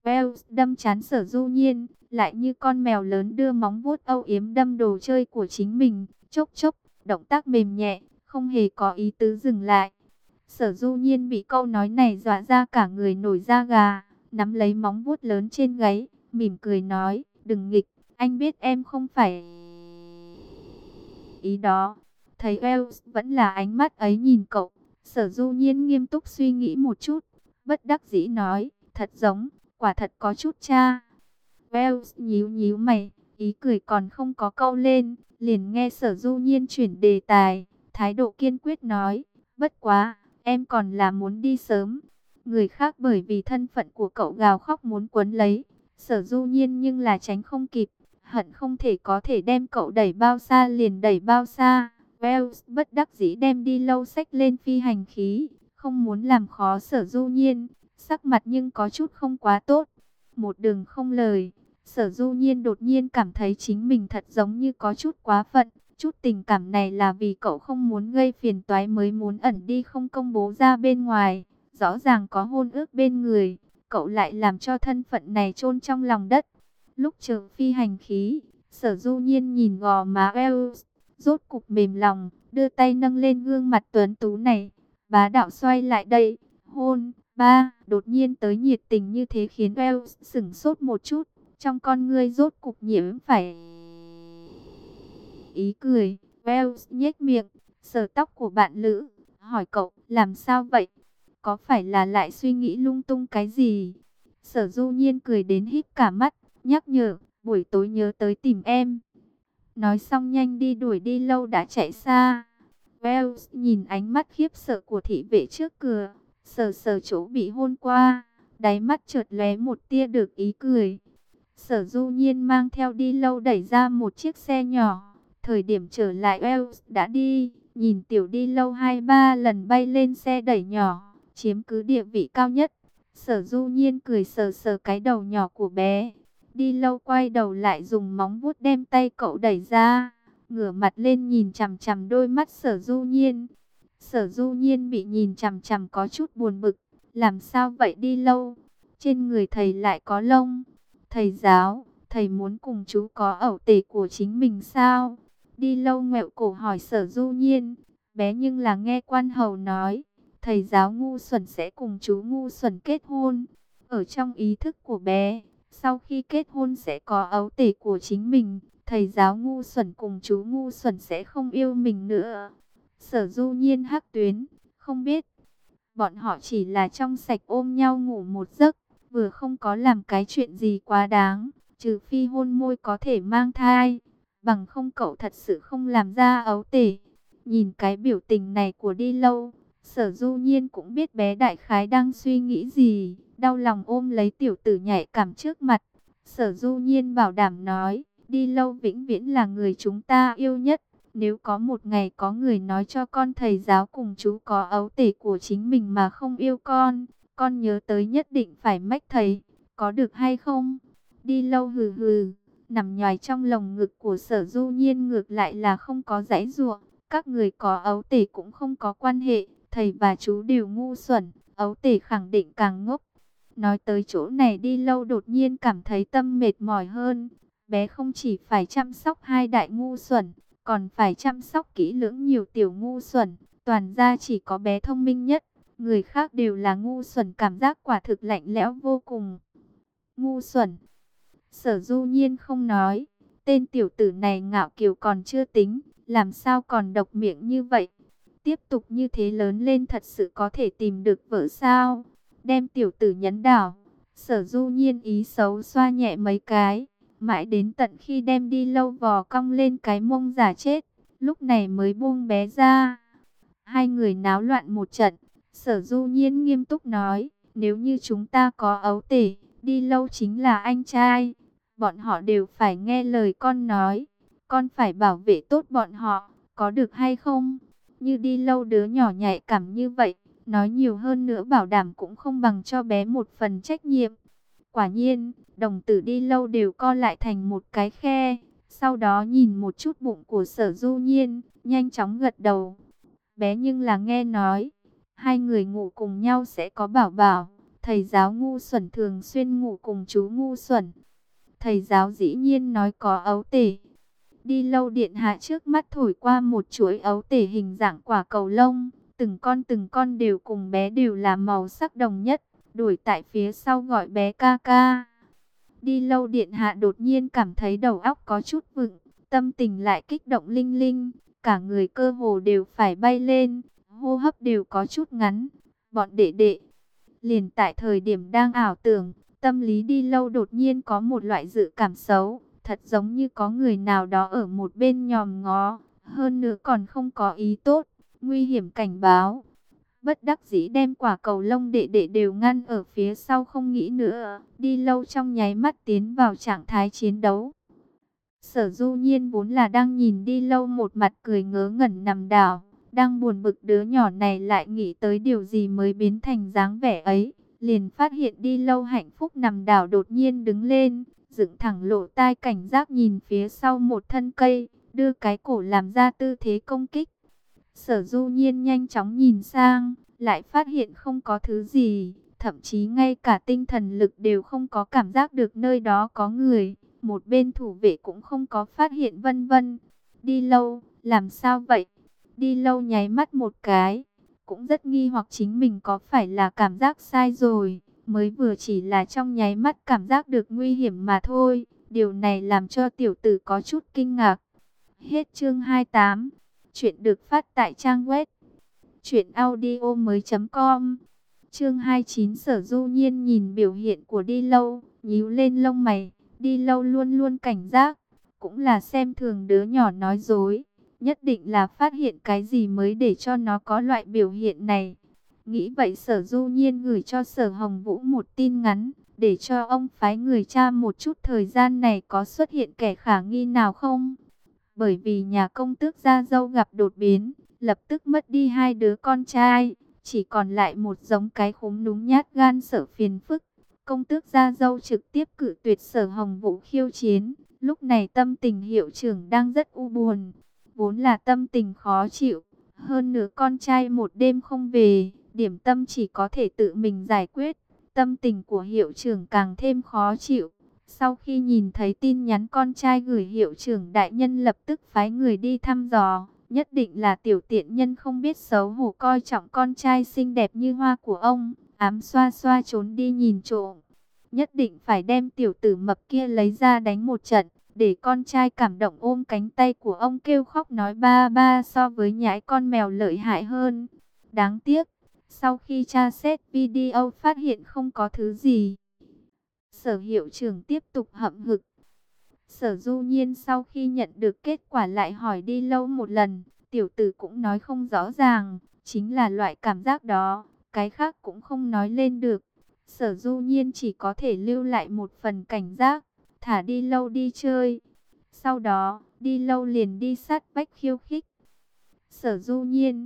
Wells đâm trán Sở Du Nhiên, lại như con mèo lớn đưa móng vuốt âu yếm đâm đồ chơi của chính mình, chốc chốc, động tác mềm nhẹ, không hề có ý tứ dừng lại. Sở Du Nhiên bị câu nói này dọa ra cả người nổi da gà, nắm lấy móng vuốt lớn trên gáy, mỉm cười nói, đừng nghịch, anh biết em không phải ý đó. Thấy Wells vẫn là ánh mắt ấy nhìn cậu, Sở Du Nhiên nghiêm túc suy nghĩ một chút, bất đắc dĩ nói, thật giống, quả thật có chút cha. Wells nhíu nhíu mày, ý cười còn không có câu lên, liền nghe Sở Du Nhiên chuyển đề tài, thái độ kiên quyết nói, bất quá, em còn là muốn đi sớm. Người khác bởi vì thân phận của cậu gào khóc muốn quấn lấy, Sở Du Nhiên nhưng là tránh không kịp, hận không thể có thể đem cậu đẩy bao xa liền đẩy bao xa. Wells bất đắc dĩ đem đi lâu xách lên phi hành khí, không muốn làm khó Sở Du Nhiên, sắc mặt nhưng có chút không quá tốt. Một đường không lời, Sở Du Nhiên đột nhiên cảm thấy chính mình thật giống như có chút quá phận. Chút tình cảm này là vì cậu không muốn gây phiền toái mới muốn ẩn đi không công bố ra bên ngoài. Rõ ràng có hôn ước bên người, cậu lại làm cho thân phận này chôn trong lòng đất. Lúc chờ phi hành khí, Sở Du Nhiên nhìn gò má Wells, rốt cục mềm lòng, đưa tay nâng lên gương mặt tuấn tú này, bá đạo xoay lại đây, hôn. Ba, đột nhiên tới nhiệt tình như thế khiến Wells sửng sốt một chút, trong con ngươi rốt cục nhiễm phải ý cười. Wells nhếch miệng, sờ tóc của bạn lữ, hỏi cậu, làm sao vậy? Có phải là lại suy nghĩ lung tung cái gì? Sở Du Nhiên cười đến híp cả mắt, nhắc nhở, buổi tối nhớ tới tìm em. Nói xong nhanh đi đuổi đi lâu đã chạy xa. Wells nhìn ánh mắt khiếp sợ của thị vệ trước cửa, sờ sờ chỗ bị hôn qua, đáy mắt chợt lóe một tia được ý cười. Sở Du Nhiên mang theo đi lâu đẩy ra một chiếc xe nhỏ. Thời điểm trở lại Wells đã đi, nhìn tiểu đi lâu 2-3 lần bay lên xe đẩy nhỏ, chiếm cứ địa vị cao nhất. Sở Du Nhiên cười sờ sờ cái đầu nhỏ của bé. Đi lâu quay đầu lại dùng móng vuốt đem tay cậu đẩy ra, ngửa mặt lên nhìn chằm chằm đôi mắt Sở Du Nhiên. Sở Du Nhiên bị nhìn chằm chằm có chút buồn bực, làm sao vậy đi lâu? Trên người thầy lại có lông. Thầy giáo, thầy muốn cùng chú có ẩu tể của chính mình sao? Đi lâu ngoẹo cổ hỏi Sở Du Nhiên, bé nhưng là nghe quan hầu nói, thầy giáo ngu xuẩn sẽ cùng chú ngu xuẩn kết hôn. Ở trong ý thức của bé, sau khi kết hôn sẽ có ấu tể của chính mình, thầy giáo ngu xuẩn cùng chú ngu xuẩn sẽ không yêu mình nữa. Sở Du Nhiên hắc tuyến, không biết. Bọn họ chỉ là trong sạch ôm nhau ngủ một giấc, vừa không có làm cái chuyện gì quá đáng, trừ phi hôn môi có thể mang thai. Bằng không cậu thật sự không làm ra ấu tể. Nhìn cái biểu tình này của đi lâu, Sở Du Nhiên cũng biết bé đại khái đang suy nghĩ gì, đau lòng ôm lấy tiểu tử nhạy cảm trước mặt. Sở Du Nhiên bảo đảm nói, đi lâu vĩnh viễn là người chúng ta yêu nhất. Nếu có một ngày có người nói cho con thầy giáo cùng chú có ấu tể của chính mình mà không yêu con nhớ tới nhất định phải mách thầy, có được hay không? Đi lâu hừ hừ, nằm nhoài trong lồng ngực của Sở Du Nhiên ngược lại là không có giãy giụa. Các người có ấu tể cũng không có quan hệ, thầy và chú đều ngu xuẩn, ấu tể khẳng định càng ngốc. Nói tới chỗ này đi lâu đột nhiên cảm thấy tâm mệt mỏi hơn. Bé không chỉ phải chăm sóc hai đại ngu xuẩn, còn phải chăm sóc kỹ lưỡng nhiều tiểu ngu xuẩn. Toàn ra chỉ có bé thông minh nhất, người khác đều là ngu xuẩn, cảm giác quả thực lạnh lẽo vô cùng. Ngu xuẩn. Sở Du Nhiên không nói, tên tiểu tử này ngạo kiều còn chưa tính, làm sao còn độc miệng như vậy? Tiếp tục như thế lớn lên thật sự có thể tìm được vợ sao? Đem tiểu tử nhấn đảo. Sở Du Nhiên ý xấu xoa nhẹ mấy cái, mãi đến tận khi đem đi lâu vò cong lên cái mông giả chết, lúc này mới buông bé ra. Hai người náo loạn một trận, Sở Du Nhiên nghiêm túc nói, nếu như chúng ta có ấu tể, đi lâu chính là anh trai. Bọn họ đều phải nghe lời con nói, con phải bảo vệ tốt bọn họ, có được hay không? Như đi lâu đứa nhỏ nhạy cảm như vậy, nói nhiều hơn nữa bảo đảm cũng không bằng cho bé một phần trách nhiệm. Quả nhiên, đồng tử đi lâu đều co lại thành một cái khe, sau đó nhìn một chút bụng của Sở Du Nhiên, nhanh chóng gật đầu. Bé nhưng là nghe nói, hai người ngủ cùng nhau sẽ có bảo bảo, Thầy giáo ngu xuẩn thường xuyên ngủ cùng chú ngu xuẩn. Thầy giáo dĩ nhiên nói có ấu tể. Đi lâu điện hạ trước mắt thổi qua một chuỗi ấu tể hình dạng quả cầu lông. Từng con đều cùng bé đều là màu sắc đồng nhất. Đuổi tại phía sau gọi bé ca ca. Đi lâu điện hạ đột nhiên cảm thấy đầu óc có chút vựng. Tâm tình lại kích động linh linh. Cả người cơ hồ đều phải bay lên. Hô hấp đều có chút ngắn. Bọn đệ đệ. Liền tại thời điểm đang ảo tưởng, tâm lý đi lâu đột nhiên có một loại dự cảm xấu, thật giống như có người nào đó ở một bên nhòm ngó, hơn nữa còn không có ý tốt, nguy hiểm cảnh báo. Bất đắc dĩ đem quả cầu lông đệ đệ đều ngăn ở phía sau không nghĩ nữa, đi lâu trong nháy mắt tiến vào trạng thái chiến đấu. Sở Du Nhiên vốn là đang nhìn đi lâu một mặt cười ngớ ngẩn nằm đảo. Đang buồn bực đứa nhỏ này lại nghĩ tới điều gì mới biến thành dáng vẻ ấy. Liền phát hiện đi lâu hạnh phúc nằm đảo đột nhiên đứng lên. Dựng thẳng lỗ tai cảnh giác nhìn phía sau một thân cây. Đưa cái cổ làm ra tư thế công kích. Sở Du Nhiên nhanh chóng nhìn sang. Lại phát hiện không có thứ gì. Thậm chí ngay cả tinh thần lực đều không có cảm giác được nơi đó có người. Một bên thủ vệ cũng không có phát hiện vân vân. Đi lâu, làm sao vậy? Đi lâu nháy mắt một cái. Cũng rất nghi hoặc chính mình có phải là cảm giác sai rồi. Mới vừa chỉ là trong nháy mắt cảm giác được nguy hiểm mà thôi. Điều này làm cho tiểu tử có chút kinh ngạc. Hết chương 28. Chuyện được phát tại trang web truyệnaudiomoi.com. Chương 29. Sở Du Nhiên nhìn biểu hiện của đi lâu, nhíu lên lông mày. Đi lâu luôn luôn cảnh giác, cũng là xem thường đứa nhỏ nói dối. Nhất định là phát hiện cái gì mới để cho nó có loại biểu hiện này. Nghĩ vậy Sở Du Nhiên gửi cho Sở Hồng Vũ một tin ngắn, để cho ông phái người tra một chút thời gian này có xuất hiện kẻ khả nghi nào không. Bởi vì nhà công tước gia dâu gặp đột biến, lập tức mất đi hai đứa con trai, chỉ còn lại một giống cái khúm núm nhát gan Sở phiền phức. Công tước gia dâu trực tiếp cự tuyệt Sở Hồng Vũ khiêu chiến. Lúc này tâm tình hiệu trưởng đang rất u buồn, vốn là tâm tình khó chịu. Hơn nữa con trai một đêm không về, điểm tâm chỉ có thể tự mình giải quyết. Tâm tình của hiệu trưởng càng thêm khó chịu. Sau khi nhìn thấy tin nhắn con trai gửi, hiệu trưởng đại nhân lập tức phái người đi thăm dò. Nhất định là tiểu tiện nhân không biết xấu hổ coi trọng con trai xinh đẹp như hoa của ông. Ám xoa xoa trốn đi nhìn trộm. Nhất định phải đem tiểu tử mập kia lấy ra đánh một trận. Để con trai cảm động ôm cánh tay của ông kêu khóc nói ba ba, so với nhãi con mèo lợi hại hơn. Đáng tiếc, sau khi tra xét video phát hiện không có thứ gì. Sở hiệu trưởng tiếp tục hậm hực. Sở Du Nhiên sau khi nhận được kết quả lại hỏi đi lâu một lần. Tiểu tử cũng nói không rõ ràng, chính là loại cảm giác đó, cái khác cũng không nói lên được. Sở Du Nhiên chỉ có thể lưu lại một phần cảnh giác, thả đi lâu đi chơi. Sau đó, đi lâu liền đi sát vách khiêu khích Sở Du Nhiên.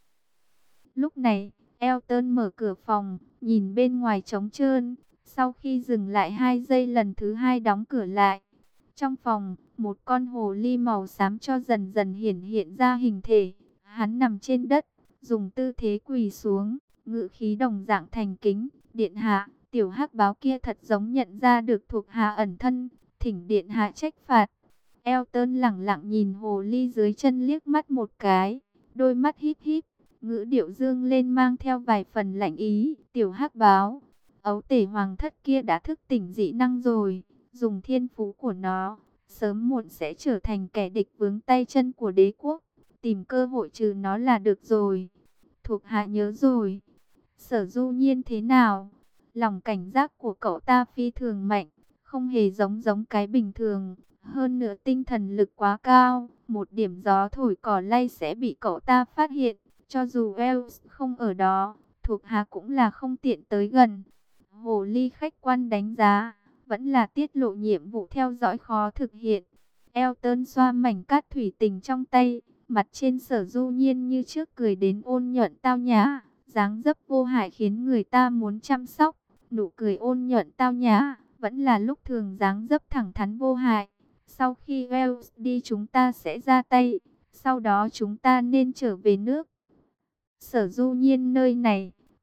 Lúc này, Elton mở cửa phòng, nhìn bên ngoài trống trơn. Sau khi dừng lại 2 giây lần thứ hai đóng cửa lại. Trong phòng, một con hồ ly màu xám cho dần dần hiển hiện ra hình thể. Hắn nằm trên đất, dùng tư thế quỳ xuống, ngữ khí đồng dạng thành kính. Điện hạ, tiểu hắc báo kia thật giống nhận ra được thuộc hạ ẩn thân, thỉnh điện hạ trách phạt. Elton lẳng lặng nhìn hồ ly dưới chân liếc mắt một cái, đôi mắt híp híp, ngữ điệu dương lên mang theo vài phần lạnh ý. Tiểu hắc báo, ấu tể hoàng thất kia đã thức tỉnh dị năng rồi, dùng thiên phú của nó, sớm muộn sẽ trở thành kẻ địch vướng tay chân của đế quốc, tìm cơ hội trừ nó là được rồi. Thuộc hạ nhớ rồi. Sở Du Nhiên thế nào? Lòng cảnh giác của cậu ta phi thường mạnh, không hề giống cái bình thường. Hơn nữa tinh thần lực quá cao, một điểm gió thổi cỏ lay sẽ bị cậu ta phát hiện. Cho dù Wells không ở đó, thuộc hạ cũng là không tiện tới gần. Hồ ly khách quan đánh giá, vẫn là tiết lộ nhiệm vụ theo dõi khó thực hiện. Elton xoa mảnh cát thủy tinh trong tay, mặt trên Sở Du Nhiên như trước cười đến ôn nhuận tao nhã, dáng dấp vô hại khiến người ta muốn chăm sóc. Nụ cười ôn nhuận tao nhã, vẫn là lúc thường dáng dấp thẳng thắn vô hại. Sau khi Wells đi chúng ta sẽ ra tay, sau đó chúng ta nên trở về nước. Sở Du Nhiên nơi này,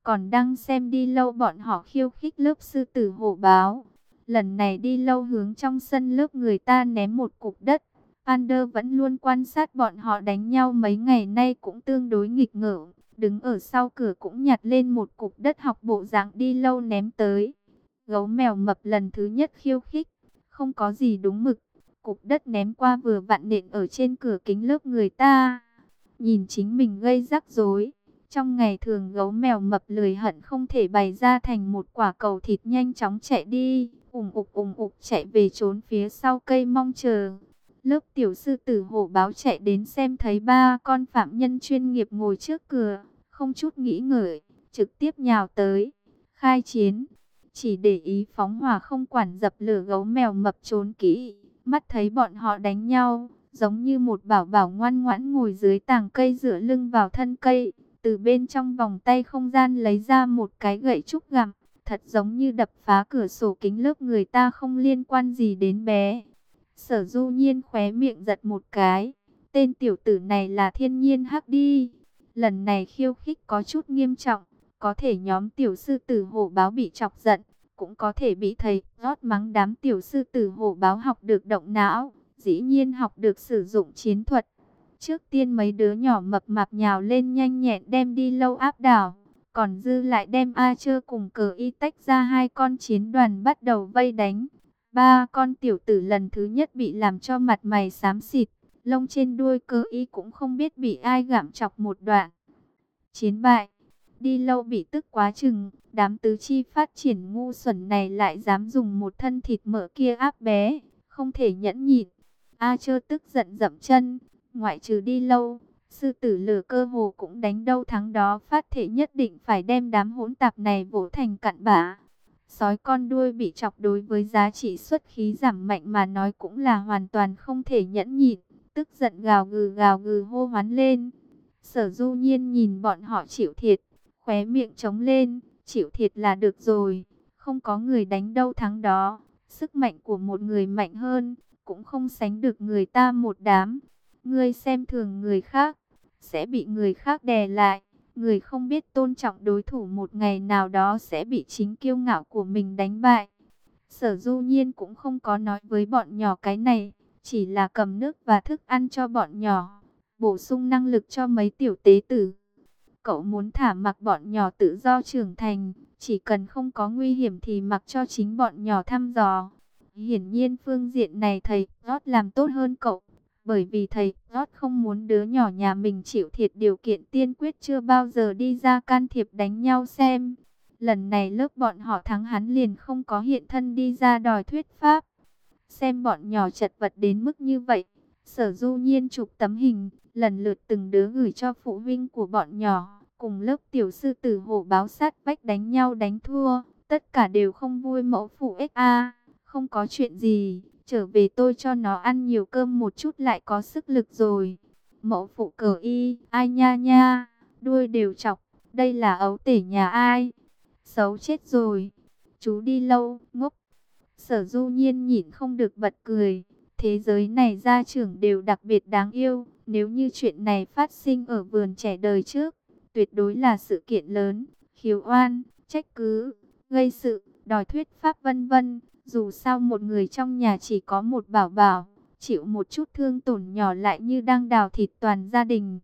còn đang xem đi lâu bọn họ khiêu khích lớp sư tử hổ báo. Lần này đi lâu hướng trong sân lớp người ta ném một cục đất. Pander vẫn luôn quan sát bọn họ đánh nhau mấy ngày nay cũng tương đối nghịch ngợm. Đứng ở sau cửa cũng nhặt lên một cục đất học bộ dạng đi lâu ném tới. Gấu mèo mập lần thứ nhất khiêu khích, không có gì đúng mực. Cục đất ném qua vừa vặn nện ở trên cửa kính lớp người ta. Nhìn chính mình gây rắc rối. Trong ngày thường gấu mèo mập lười hận không thể bày ra thành một quả cầu thịt nhanh chóng chạy đi. Ùng ục chạy về trốn phía sau cây mong chờ. Lớp tiểu sư tử hổ báo chạy đến xem thấy ba con phạm nhân chuyên nghiệp ngồi trước cửa. Không chút nghĩ ngợi, trực tiếp nhào tới. Khai chiến. Chỉ để ý phóng hỏa không quản dập lửa gấu mèo mập trốn kỹ. Mắt thấy bọn họ đánh nhau, giống như một bảo bảo ngoan ngoãn ngồi dưới tàng cây dựa lưng vào thân cây. Từ bên trong vòng tay không gian lấy ra một cái gậy trúc gặm. Thật giống như đập phá cửa sổ kính lớp người ta không liên quan gì đến bé. Sở Du Nhiên khóe miệng giật một cái. Tên tiểu tử này là Thiên Nhiên Hắc đi. Lần này khiêu khích có chút nghiêm trọng. Có thể nhóm tiểu sư tử hổ báo bị chọc giận. Cũng có thể bị thầy rót mắng đám tiểu sư tử hổ báo học được động não. Dĩ nhiên học được sử dụng chiến thuật. Trước tiên mấy đứa nhỏ mập mạp nhào lên nhanh nhẹn đem đi lâu áp đảo. Còn dư lại đem A Chơ cùng Cờ Y tách ra hai con chiến đoàn bắt đầu vây đánh. Ba con tiểu tử lần thứ nhất bị làm cho mặt mày xám xịt. Lông trên đuôi Cờ Y cũng không biết bị ai gặm chọc một đoạn. Chiến bại. Đi lâu bị tức quá chừng. Đám tứ chi phát triển ngu xuẩn này lại dám dùng một thân thịt mỡ kia áp bé. Không thể nhẫn nhịn. A Chơ tức giận dậm chân. Ngoại trừ đi lâu, sư tử lửa cơ hồ cũng đánh đâu thắng đó, phát thể nhất định phải đem đám hỗn tạp này vỗ thành cặn bã. Sói con đuôi bị chọc đối với giá trị xuất khí giảm mạnh mà nói cũng là hoàn toàn không thể nhẫn nhịn, tức giận gào gừ hô hoán lên. Sở Du Nhiên nhìn bọn họ chịu thiệt, khóe miệng trống lên, chịu thiệt là được rồi, không có người đánh đâu thắng đó, sức mạnh của một người mạnh hơn, cũng không sánh được người ta một đám. Ngươi xem thường người khác, sẽ bị người khác đè lại. Người không biết tôn trọng đối thủ một ngày nào đó sẽ bị chính kiêu ngạo của mình đánh bại. Sở Du Nhiên cũng không có nói với bọn nhỏ cái này, chỉ là cầm nước và thức ăn cho bọn nhỏ, bổ sung năng lực cho mấy tiểu tế tử. Cậu muốn thả mặc bọn nhỏ tự do trưởng thành, chỉ cần không có nguy hiểm thì mặc cho chính bọn nhỏ thăm dò. Hiển nhiên phương diện này thầy Rót làm tốt hơn cậu. Bởi vì thầy Rót không muốn đứa nhỏ nhà mình chịu thiệt, điều kiện tiên quyết chưa bao giờ đi ra can thiệp đánh nhau xem. Lần này lớp bọn họ thắng hắn liền không có hiện thân đi ra đòi thuyết pháp. Xem bọn nhỏ chật vật đến mức như vậy. Sở Du Nhiên chụp tấm hình, lần lượt từng đứa gửi cho phụ huynh của bọn nhỏ. Cùng lớp tiểu sư tử hổ báo sát vách đánh nhau đánh thua. Tất cả đều không vui, mẫu phụ XA. Không có chuyện gì. Trở về tôi cho nó ăn nhiều cơm một chút lại có sức lực rồi. Mẫu phụ Cờ Y, ai nha nha, đuôi đều chọc, đây là ấu tể nhà ai? Xấu chết rồi. Chú đi lâu, ngốc. Sở Du Nhiên nhịn không được bật cười. Thế giới này gia trưởng đều đặc biệt đáng yêu. Nếu như chuyện này phát sinh ở vườn trẻ đời trước, tuyệt đối là sự kiện lớn. Khiếu oan, trách cứ, gây sự, đòi thuyết pháp vân vân. Dù sao một người trong nhà chỉ có một bảo bảo, chịu một chút thương tổn nhỏ lại như đang đào thịt toàn gia đình.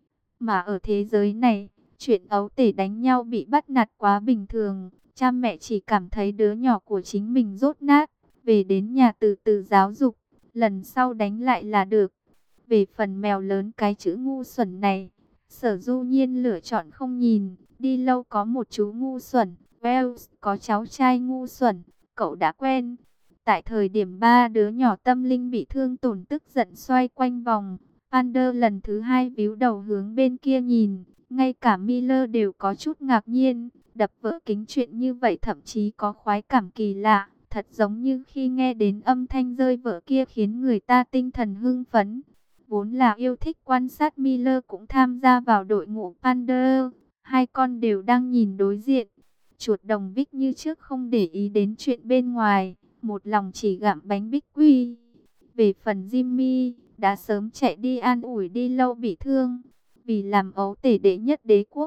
Mà ở thế giới này, chuyện ấu tể đánh nhau bị bắt nạt quá bình thường. Cha mẹ chỉ cảm thấy đứa nhỏ của chính mình dốt nát, về đến nhà từ từ giáo dục, lần sau đánh lại là được. Về phần mèo lớn cái chữ ngu xuẩn này, Sở Du Nhiên lựa chọn không nhìn. Đi lâu có một chú ngu xuẩn, Wells có cháu trai ngu xuẩn, cậu đã quen. Tại thời điểm ba đứa nhỏ tâm linh bị thương tổn tức giận xoay quanh vòng, Pander lần thứ hai víu đầu hướng bên kia nhìn. Ngay cả Miller đều có chút ngạc nhiên. Đập vỡ kính chuyện như vậy thậm chí có khoái cảm kỳ lạ. Thật giống như khi nghe đến âm thanh rơi vỡ kia khiến người ta tinh thần hưng phấn. Vốn là yêu thích quan sát, Miller cũng tham gia vào đội ngũ Pander. Hai con đều đang nhìn đối diện. Chuột đồng Vic như trước không để ý đến chuyện bên ngoài, một lòng chỉ gặm bánh bích quy. Về phần Jimmy, đã sớm chạy đi an ủi đi lâu bị thương. Vì làm ấu tể đệ nhất đế quốc,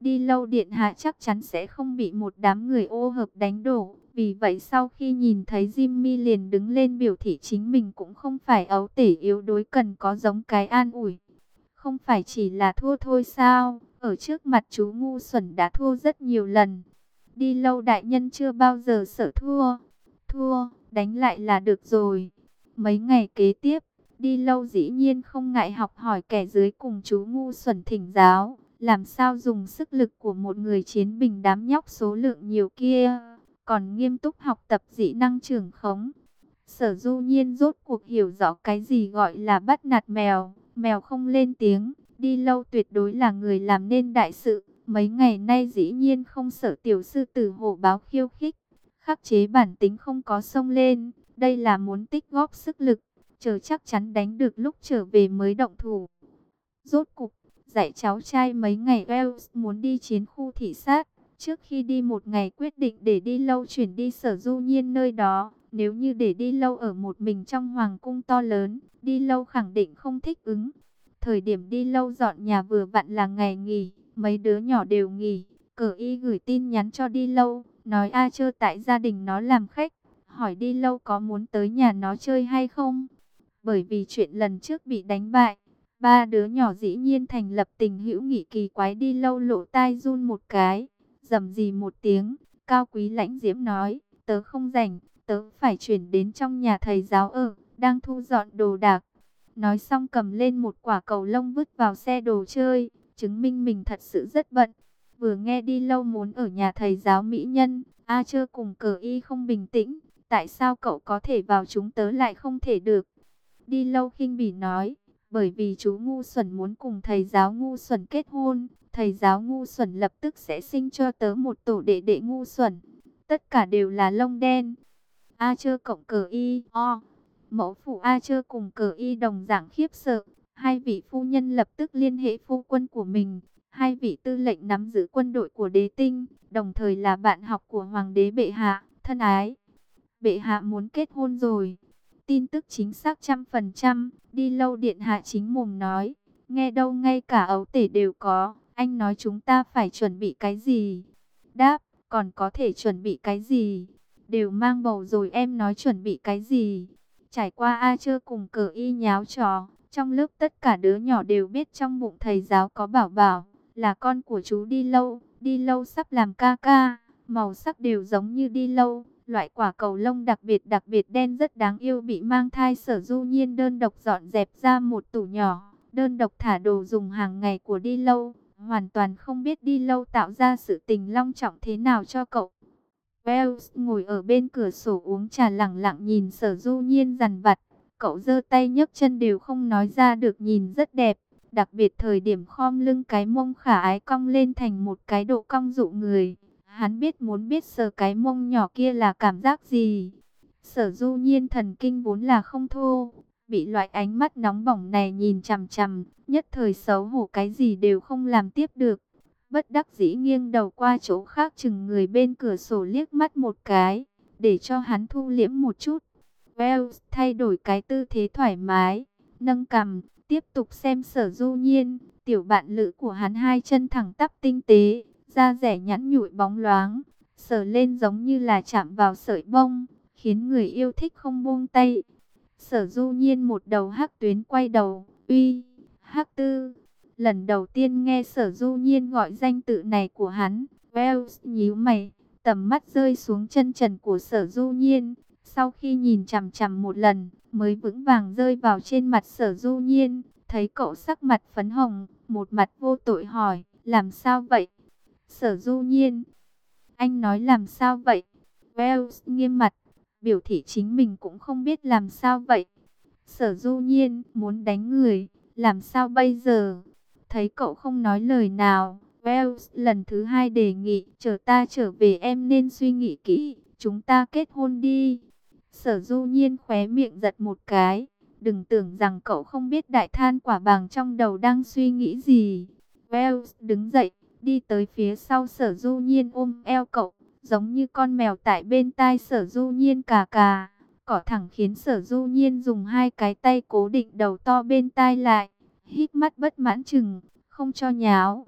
Đi lâu điện hạ chắc chắn sẽ không bị một đám người ô hợp đánh đổ. Vì vậy sau khi nhìn thấy Jimmy liền đứng lên biểu thị chính mình cũng không phải ấu tể yếu đuối cần có giống cái an ủi. Không phải chỉ là thua thôi sao? Ở trước mặt chú ngu xuẩn đã thua rất nhiều lần. Đi lâu đại nhân chưa bao giờ sợ thua. Thua, đánh lại là được rồi. Mấy ngày kế tiếp, đi lâu dĩ nhiên không ngại học hỏi kẻ dưới cùng chú ngu xuẩn thỉnh giáo. Làm sao dùng sức lực của một người chiến binh đám nhóc số lượng nhiều kia. Còn nghiêm túc học tập dĩ năng trưởng khống. Sở Du Nhiên rốt cuộc hiểu rõ cái gì gọi là bắt nạt mèo. Mèo không lên tiếng, đi lâu tuyệt đối là người làm nên đại sự. Mấy ngày nay dĩ nhiên không sợ tiểu sư tử hổ báo khiêu khích. Khắc chế bản tính không có xông lên. Đây là muốn tích góp sức lực. Chờ chắc chắn đánh được lúc trở về mới động thủ. Rốt cục, dạy cháu trai mấy ngày Wells muốn đi chiến khu thị sát. Trước khi đi một ngày quyết định để đi lâu chuyển đi Sở Du Nhiên nơi đó. Nếu như để đi lâu ở một mình trong hoàng cung to lớn, đi lâu khẳng định không thích ứng. Thời điểm đi lâu dọn nhà vừa vặn là ngày nghỉ, mấy đứa nhỏ đều nghỉ. Cờ y gửi tin nhắn cho đi lâu, nói A Chơ tại gia đình nó làm khách, hỏi đi lâu có muốn tới nhà nó chơi hay không. Bởi vì chuyện lần trước bị đánh bại, ba đứa nhỏ dĩ nhiên thành lập tình hữu nghị kỳ quái. Đi lâu lộ tai run một cái, rầm rì một tiếng, cao quý lãnh diễm nói, tớ không rảnh, tớ phải chuyển đến trong nhà thầy giáo ở, đang thu dọn đồ đạc. Nói xong cầm lên một quả cầu lông vứt vào xe đồ chơi, chứng minh mình thật sự rất bận. Vừa nghe đi lâu muốn ở nhà thầy giáo mỹ nhân, A Chơ cùng Cờ Y không bình tĩnh, tại sao cậu có thể vào chúng tớ lại không thể được? Đi lâu khinh bỉ nói, bởi vì chú ngu xuẩn muốn cùng thầy giáo ngu xuẩn kết hôn, thầy giáo ngu xuẩn lập tức sẽ sinh cho tớ một tổ đệ đệ ngu xuẩn. Tất cả đều là lông đen. A Chơ cộng Cờ Y o. Mẫu phụ A Chơ cùng Cờ Y đồng dạng khiếp sợ. Hai vị phu nhân lập tức liên hệ phu quân của mình. Hai vị tư lệnh nắm giữ quân đội của đế tinh, đồng thời là bạn học của hoàng đế bệ hạ. Thân ái, bệ hạ muốn kết hôn rồi. Tin tức chính xác 100%. Đi lâu điện hạ chính mồm nói. Nghe đâu ngay cả ấu tể đều có. Anh nói chúng ta phải chuẩn bị cái gì? Đáp, còn có thể chuẩn bị cái gì? Đều mang bầu rồi em nói chuẩn bị cái gì? Trải qua A Chơ cùng Cờ Y nháo trò, trong lớp tất cả đứa nhỏ đều biết trong bụng thầy giáo có bảo bảo, là con của chú Đi lâu sắp làm ca ca, màu sắc đều giống như đi lâu. Loại quả cầu lông đặc biệt đen rất đáng yêu bị mang thai. Sở Du Nhiên đơn độc dọn dẹp ra một tủ nhỏ, đơn độc thả đồ dùng hàng ngày của đi lâu, hoàn toàn không biết đi lâu tạo ra sự tình long trọng thế nào cho cậu. Wells ngồi ở bên cửa sổ uống trà lẳng lặng nhìn Sở Du Nhiên dằn vặt. Cậu giơ tay nhấc chân đều không nói ra được, nhìn rất đẹp. Đặc biệt thời điểm khom lưng cái mông khả ái cong lên thành một cái độ cong dụ người. Hắn muốn biết sờ cái mông nhỏ kia là cảm giác gì. Sở Du Nhiên thần kinh vốn là không thô, bị loại ánh mắt nóng bỏng này nhìn chằm chằm, nhất thời xấu hổ cái gì đều không làm tiếp được. Bất đắc dĩ nghiêng đầu qua chỗ khác chừng người bên cửa sổ liếc mắt một cái, để cho hắn thu liễm một chút. Wells thay đổi cái tư thế thoải mái, nâng cằm, tiếp tục xem Sở Du Nhiên. Tiểu bạn lữ của hắn hai chân thẳng tắp tinh tế, da rẻ nhẵn nhụi bóng loáng, sờ lên giống như là chạm vào sợi bông, khiến người yêu thích không buông tay. Sở Du Nhiên một đầu hắc tuyến quay đầu, uy, hắc tư. Lần đầu tiên nghe Sở Du Nhiên gọi danh tự này của hắn, Wells nhíu mày, tầm mắt rơi xuống chân trần của Sở Du Nhiên. Sau khi nhìn chằm chằm một lần, mới vững vàng rơi vào trên mặt Sở Du Nhiên. Thấy cậu sắc mặt phấn hồng, một mặt vô tội hỏi, làm sao vậy? Sở Du Nhiên, anh nói làm sao vậy? Wells nghiêm mặt, biểu thị chính mình cũng không biết làm sao vậy. Sở Du Nhiên, muốn đánh người, làm sao bây giờ? Thấy cậu không nói lời nào, Wells lần thứ hai đề nghị, chờ ta trở về em nên suy nghĩ kỹ, chúng ta kết hôn đi. Sở Du Nhiên khóe miệng giật một cái, đừng tưởng rằng cậu không biết đại than quả bàng trong đầu đang suy nghĩ gì. Wells đứng dậy, đi tới phía sau Sở Du Nhiên ôm eo cậu, giống như con mèo tại bên tai Sở Du Nhiên cà cà. Cỏ thẳng khiến Sở Du Nhiên dùng hai cái tay cố định đầu to bên tai lại, hít mắt bất mãn chừng, không cho nháo.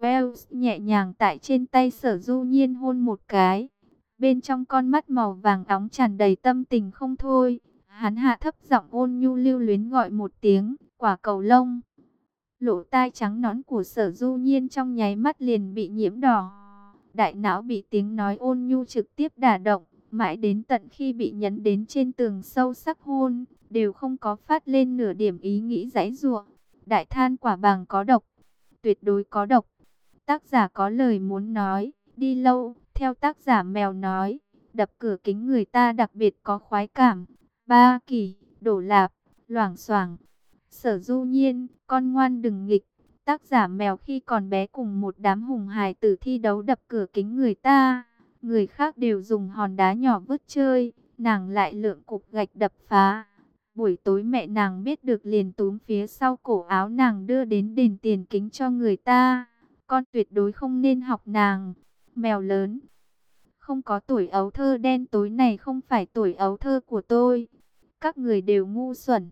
Wells nhẹ nhàng tại trên tay Sở Du Nhiên hôn một cái. Bên trong con mắt màu vàng óng tràn đầy tâm tình không thôi. Hắn hạ thấp giọng ôn nhu lưu luyến gọi một tiếng, quả cầu lông. Lỗ tai trắng nõn của Sở Du Nhiên trong nháy mắt liền bị nhiễm đỏ. Đại não bị tiếng nói ôn nhu trực tiếp đả động, mãi đến tận khi bị nhấn đến trên tường sâu sắc hôn, đều không có phát lên nửa điểm ý nghĩ giãy giụa. Đại than quả bàng có độc, tuyệt đối có độc. Tác giả có lời muốn nói, đi lâu, theo tác giả mèo nói, đập cửa kính người ta đặc biệt có khoái cảm. Ba Kỳ, đổ lạp, loảng xoảng. Sở Du Nhiên, con ngoan đừng nghịch. Tác giả mèo khi còn bé cùng một đám hùng hài tử thi đấu đập cửa kính người ta. Người khác đều dùng hòn đá nhỏ vứt chơi, nàng lại lượm cục gạch đập phá. Buổi tối mẹ nàng biết được liền túm phía sau cổ áo nàng đưa đến đền tiền kính cho người ta. Con tuyệt đối không nên học nàng. Mèo lớn. Không có tuổi ấu thơ đen tối này, không phải tuổi ấu thơ của tôi. Các người đều ngu xuẩn.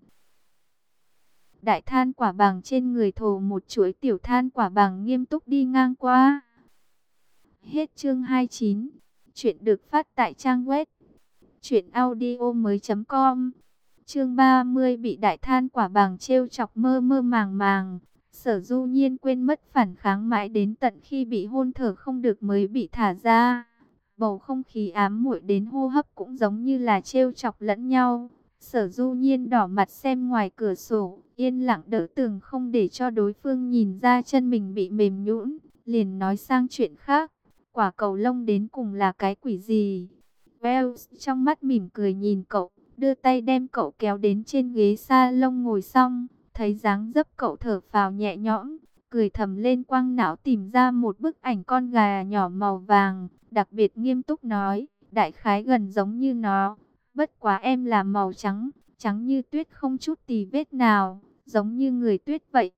Đại than quả bàng trên người thồ một chuỗi tiểu than quả bàng nghiêm túc đi ngang qua. Hết chương 29. Chuyện được phát tại trang web truyệnaudiomoi.com. Chương 30 bị đại than quả bàng trêu chọc mơ mơ màng màng. Sở Du Nhiên quên mất phản kháng mãi đến tận khi bị hôn thở không được mới bị thả ra. Bầu không khí ám muội đến hô hấp cũng giống như là trêu chọc lẫn nhau. Sở Du Nhiên đỏ mặt xem ngoài cửa sổ, yên lặng đỡ tường không để cho đối phương nhìn ra chân mình bị mềm nhũn, liền nói sang chuyện khác. Quả cầu lông đến cùng là cái quỷ gì? Wells trong mắt mỉm cười nhìn cậu, đưa tay đem cậu kéo đến trên ghế salon ngồi xong, thấy dáng dấp cậu thở phào nhẹ nhõm, cười thầm lên quang não tìm ra một bức ảnh con gà nhỏ màu vàng, đặc biệt nghiêm túc nói, đại khái gần giống như nó, bất quá em là màu trắng, trắng như tuyết không chút tì vết nào, giống như người tuyết vậy.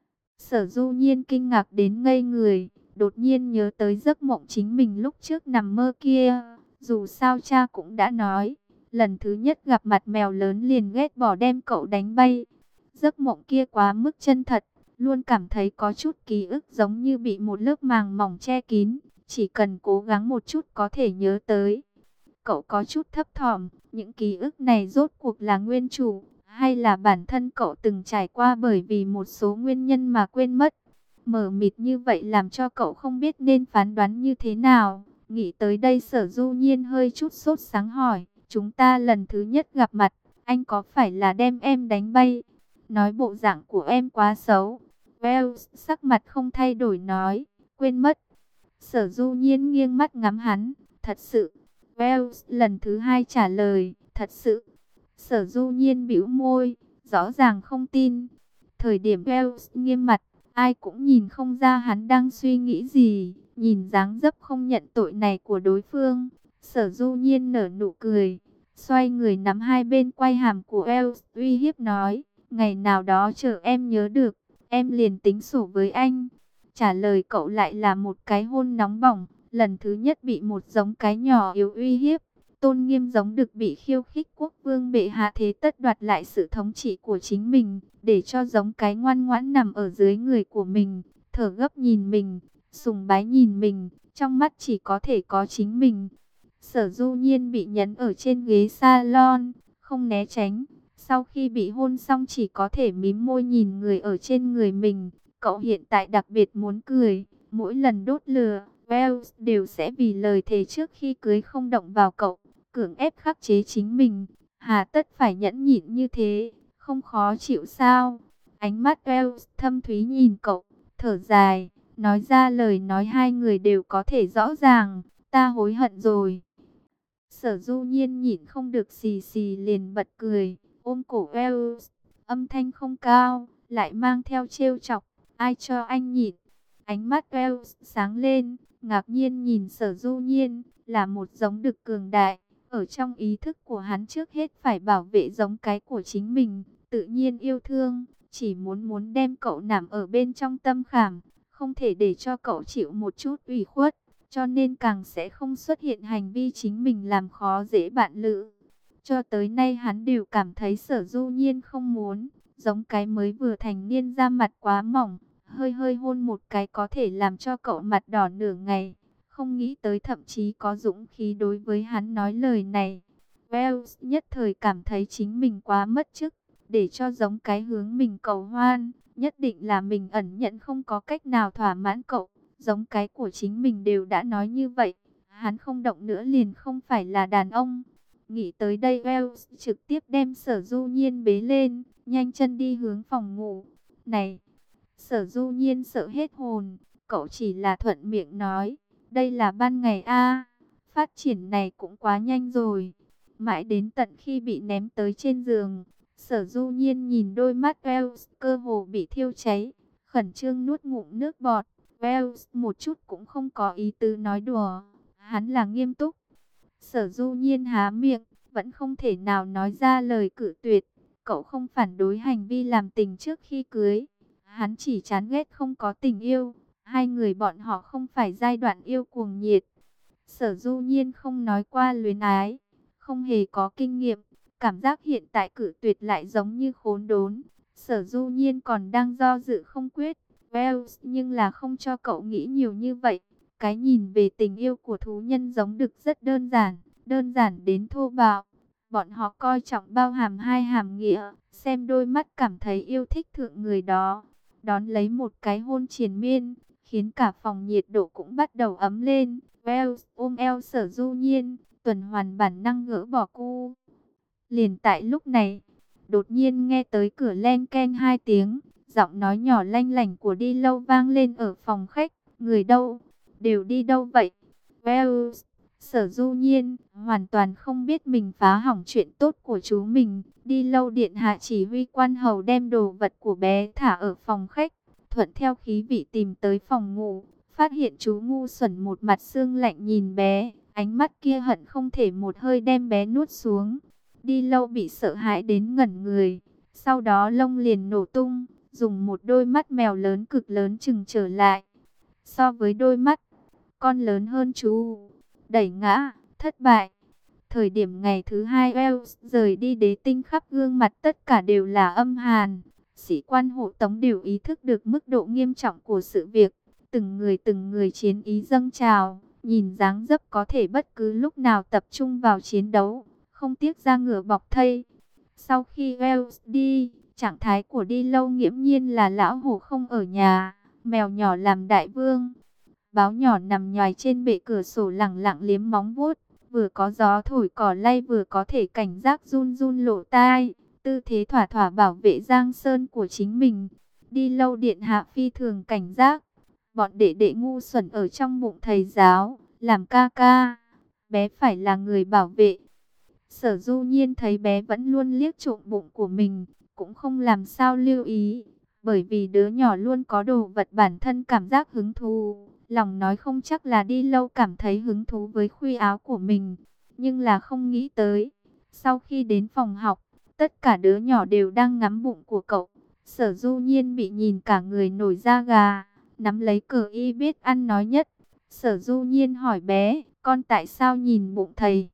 Sở Du Nhiên kinh ngạc đến ngây người, đột nhiên nhớ tới giấc mộng chính mình lúc trước nằm mơ kia. Dù sao cha cũng đã nói, lần thứ nhất gặp mặt mèo lớn liền ghét bỏ đem cậu đánh bay. Giấc mộng kia quá mức chân thật, luôn cảm thấy có chút ký ức giống như bị một lớp màng mỏng che kín, chỉ cần cố gắng một chút có thể nhớ tới. Cậu có chút thấp thỏm, những ký ức này rốt cuộc là nguyên chủ, hay là bản thân cậu từng trải qua bởi vì một số nguyên nhân mà quên mất. Mờ mịt như vậy làm cho cậu không biết nên phán đoán như thế nào. Nghĩ tới đây Sở Du Nhiên hơi chút sốt sáng hỏi, chúng ta lần thứ nhất gặp mặt, anh có phải là đem em đánh bay? Nói bộ dạng của em quá xấu. Wells sắc mặt không thay đổi nói, quên mất. Sở Du Nhiên nghiêng mắt ngắm hắn, thật sự. Wells lần thứ hai trả lời, thật sự. Sở Du Nhiên bĩu môi, rõ ràng không tin. Thời điểm Wells nghiêm mặt, ai cũng nhìn không ra hắn đang suy nghĩ gì. Nhìn dáng dấp không nhận tội này của đối phương, Sở Du Nhiên nở nụ cười, xoay người nắm hai bên quai hàm của Wells, uy hiếp nói, ngày nào đó chờ em nhớ được, em liền tính sổ với anh. Trả lời cậu lại là một cái hôn nóng bỏng, lần thứ nhất bị một giống cái nhỏ yếu uy hiếp. Tôn nghiêm giống được bị khiêu khích, quốc vương bệ hạ thế tất đoạt lại sự thống trị của chính mình, để cho giống cái ngoan ngoãn nằm ở dưới người của mình, thở gấp nhìn mình, sùng bái nhìn mình, trong mắt chỉ có thể có chính mình. Sở Du Nhiên bị nhấn ở trên ghế salon, không né tránh. Sau khi bị hôn xong chỉ có thể mím môi nhìn người ở trên người mình. Cậu hiện tại đặc biệt muốn cười, mỗi lần đốt lửa, Wells đều sẽ vì lời thề trước khi cưới không động vào cậu, cưỡng ép khắc chế chính mình. Hà tất phải nhẫn nhịn như thế, không khó chịu sao? Ánh mắt Wells thâm thúy nhìn cậu, thở dài, nói ra lời nói hai người đều có thể rõ ràng, ta hối hận rồi. Sở Du Nhiên nhịn không được xì xì liền bật cười, ôm cổ Wells, âm thanh không cao, lại mang theo trêu chọc, ai cho anh nhịn. Ánh mắt Wells sáng lên, ngạc nhiên nhìn Sở Du Nhiên, là một giống đực cường đại. Ở trong ý thức của hắn trước hết phải bảo vệ giống cái của chính mình, tự nhiên yêu thương, chỉ muốn đem cậu nằm ở bên trong tâm khảm, không thể để cho cậu chịu một chút ủy khuất, cho nên càng sẽ không xuất hiện hành vi chính mình làm khó dễ bạn lữ. Cho tới nay hắn đều cảm thấy Sở Du Nhiên không muốn, giống cái mới vừa thành niên da mặt quá mỏng, hơi hơi hôn một cái có thể làm cho cậu mặt đỏ nửa ngày. Không nghĩ tới thậm chí có dũng khí đối với hắn nói lời này. Wells nhất thời cảm thấy chính mình quá mất chức, để cho giống cái hướng mình cầu hoan. Nhất định là mình ẩn nhẫn không có cách nào thỏa mãn cậu, giống cái của chính mình đều đã nói như vậy. Hắn không động nữa liền không phải là đàn ông. Nghĩ tới đây Wells trực tiếp đem Sở Du Nhiên bế lên, nhanh chân đi hướng phòng ngủ. Này! Sở Du Nhiên sợ hết hồn, cậu chỉ là thuận miệng nói, đây là ban ngày a, phát triển này cũng quá nhanh rồi. Mãi đến tận khi bị ném tới trên giường, Sở Du Nhiên nhìn đôi mắt Wells cơ hồ bị thiêu cháy, khẩn trương nuốt ngụm nước bọt. Wells một chút cũng không có ý tứ nói đùa, hắn là nghiêm túc. Sở Du Nhiên há miệng, vẫn không thể nào nói ra lời cự tuyệt. Cậu không phản đối hành vi làm tình trước khi cưới, hắn chỉ chán ghét không có tình yêu. Hai người bọn họ không phải giai đoạn yêu cuồng nhiệt. Sở Du Nhiên không nói qua luyến ái, không hề có kinh nghiệm. Cảm giác hiện tại cự tuyệt lại giống như khốn đốn. Sở Du Nhiên còn đang do dự không quyết. Wells nhưng là không cho cậu nghĩ nhiều như vậy. Cái nhìn về tình yêu của thú nhân giống đực rất đơn giản đến thô bạo. Bọn họ coi trọng bao hàm hai hàm nghĩa, xem đôi mắt cảm thấy yêu thích thượng người đó. Đón lấy một cái hôn triền miên, khiến cả phòng nhiệt độ cũng bắt đầu ấm lên. Wells ôm eo Sở Du Nhiên, tuần hoàn bản năng gỡ bỏ cu. Liền tại lúc này, đột nhiên nghe tới cửa len keng hai tiếng, giọng nói nhỏ lanh lảnh của Đi Lâu vang lên ở phòng khách. Người đâu? Đều đi đâu vậy? Wells, Sở Du Nhiên, hoàn toàn không biết mình phá hỏng chuyện tốt của chú mình. Đi Lâu điện hạ chỉ huy quan hầu đem đồ vật của bé thả ở phòng khách, thuận theo khí vị tìm tới phòng ngủ. Phát hiện chú ngu xuẩn một mặt sương lạnh nhìn bé, ánh mắt kia hận không thể một hơi đem bé nuốt xuống. Đi Lâu bị sợ hãi đến ngẩn người, sau đó lông liền nổ tung, dùng một đôi mắt mèo lớn cực lớn chừng trở lại. So với đôi mắt, con lớn hơn chú, đẩy ngã, thất bại. Thời điểm ngày thứ hai Wells rời đi đế tinh, khắp gương mặt tất cả đều là âm hàn. Sĩ quan hộ tống đều ý thức được mức độ nghiêm trọng của sự việc. Từng người chiến ý dâng trào, nhìn dáng dấp có thể bất cứ lúc nào tập trung vào chiến đấu, không tiếc ra ngựa bọc thây. Sau khi Wells đi, trạng thái của Đi Lâu nghiễm nhiên là lão hổ không ở nhà, mèo nhỏ làm đại vương. Báo nhỏ nằm nhoài trên bệ cửa sổ lẳng lặng liếm móng vuốt, vừa có gió thổi cỏ lay vừa có thể cảnh giác run run lỗ tai, tư thế thỏa thỏa bảo vệ Giang Sơn của chính mình. Đi Lâu điện hạ phi thường cảnh giác, bọn đệ đệ ngu xuẩn ở trong bụng thầy giáo, làm ca ca, bé phải là người bảo vệ. Sở Du Nhiên thấy bé vẫn luôn liếc trộm bụng của mình, cũng không làm sao lưu ý, bởi vì đứa nhỏ luôn có đồ vật bản thân cảm giác hứng thú. Lòng nói không chắc là Đi Lâu cảm thấy hứng thú với khuy áo của mình, nhưng là không nghĩ tới. Sau khi đến phòng học, tất cả đứa nhỏ đều đang ngắm bụng của cậu. Sở Du Nhiên bị nhìn cả người nổi da gà, nắm lấy cờ y biết ăn nói nhất. Sở Du Nhiên hỏi bé, con tại sao nhìn bụng thầy?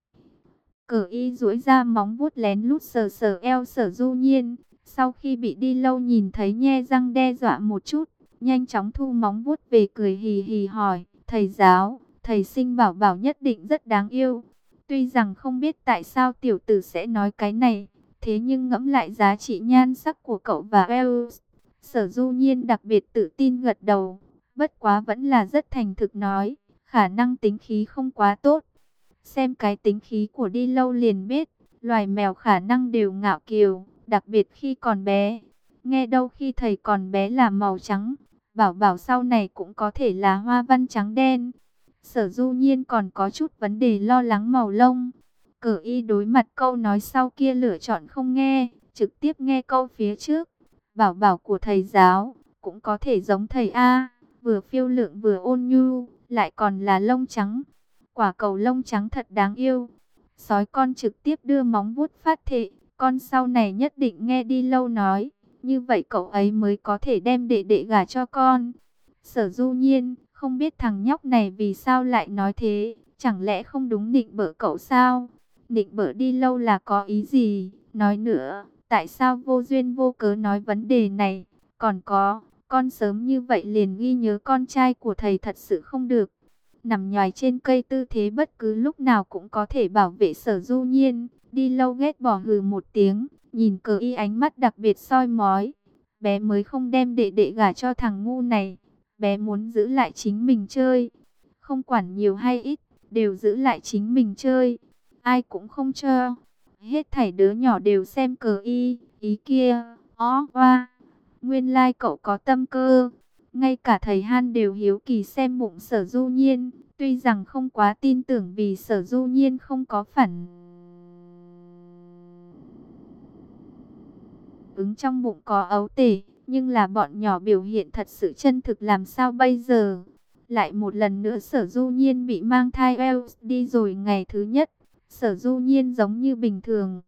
Cờ y duỗi ra móng vuốt lén lút sờ sờ eo Sở Du Nhiên. Sau khi bị Đi Lâu nhìn thấy nhe răng đe dọa một chút, nhanh chóng thu móng vuốt về cười hì hì hỏi, thầy giáo, thầy sinh bảo bảo nhất định rất đáng yêu. Tuy rằng không biết tại sao tiểu tử sẽ nói cái này, thế nhưng ngẫm lại giá trị nhan sắc của cậu và Wells, Sở Du Nhiên đặc biệt tự tin gật đầu, bất quá vẫn là rất thành thực nói, khả năng tính khí không quá tốt. Xem cái tính khí của Đi Lâu liền biết, loài mèo khả năng đều ngạo kiều, đặc biệt khi còn bé. Nghe đâu khi thầy còn bé là màu trắng, bảo bảo sau này cũng có thể là hoa văn trắng đen. Sở Du Nhiên còn có chút vấn đề lo lắng màu lông. Cờ y đối mặt câu nói sau kia lựa chọn không nghe, trực tiếp nghe câu phía trước. Bảo bảo của thầy giáo, cũng có thể giống thầy A, vừa phiêu lượng vừa ôn nhu, lại còn là lông trắng. Quả cầu lông trắng thật đáng yêu. Sói con trực tiếp đưa móng vuốt phát thệ, con sau này nhất định nghe Đi Lâu nói, như vậy cậu ấy mới có thể đem đệ đệ gả cho con. Sở Du Nhiên, không biết thằng nhóc này vì sao lại nói thế, chẳng lẽ không đúng nịnh bợ cậu sao? Nịnh bợ Đi Lâu là có ý gì? Nói nữa, tại sao vô duyên vô cớ nói vấn đề này? Còn có, Con sớm như vậy liền ghi nhớ con trai của thầy thật sự không được. Nằm nhoài trên cây tư thế bất cứ lúc nào cũng có thể bảo vệ Sở Du Nhiên. Đi Lâu ghét bỏ hừ một tiếng, nhìn Cờ Y ánh mắt đặc biệt soi mói. Bé mới không đem đệ đệ gả cho thằng ngu này. Bé muốn giữ lại chính mình chơi. Không quản nhiều hay ít, đều giữ lại chính mình chơi. Ai cũng không cho. Hết thảy đứa nhỏ đều xem Cờ Y, ý kia, ó oa. Nguyên lai cậu có tâm cơ. Ngay cả thầy Han đều hiếu kỳ xem bụng Sở Du Nhiên. Tuy rằng không quá tin tưởng vì Sở Du Nhiên không có phản ứng trong bụng có ấu tể, nhưng là bọn nhỏ biểu hiện thật sự chân thực làm sao bây giờ? Lại một lần nữa Sở Du Nhiên bị mang thai Wells đi rồi ngày thứ nhất. Sở Du Nhiên giống như bình thường.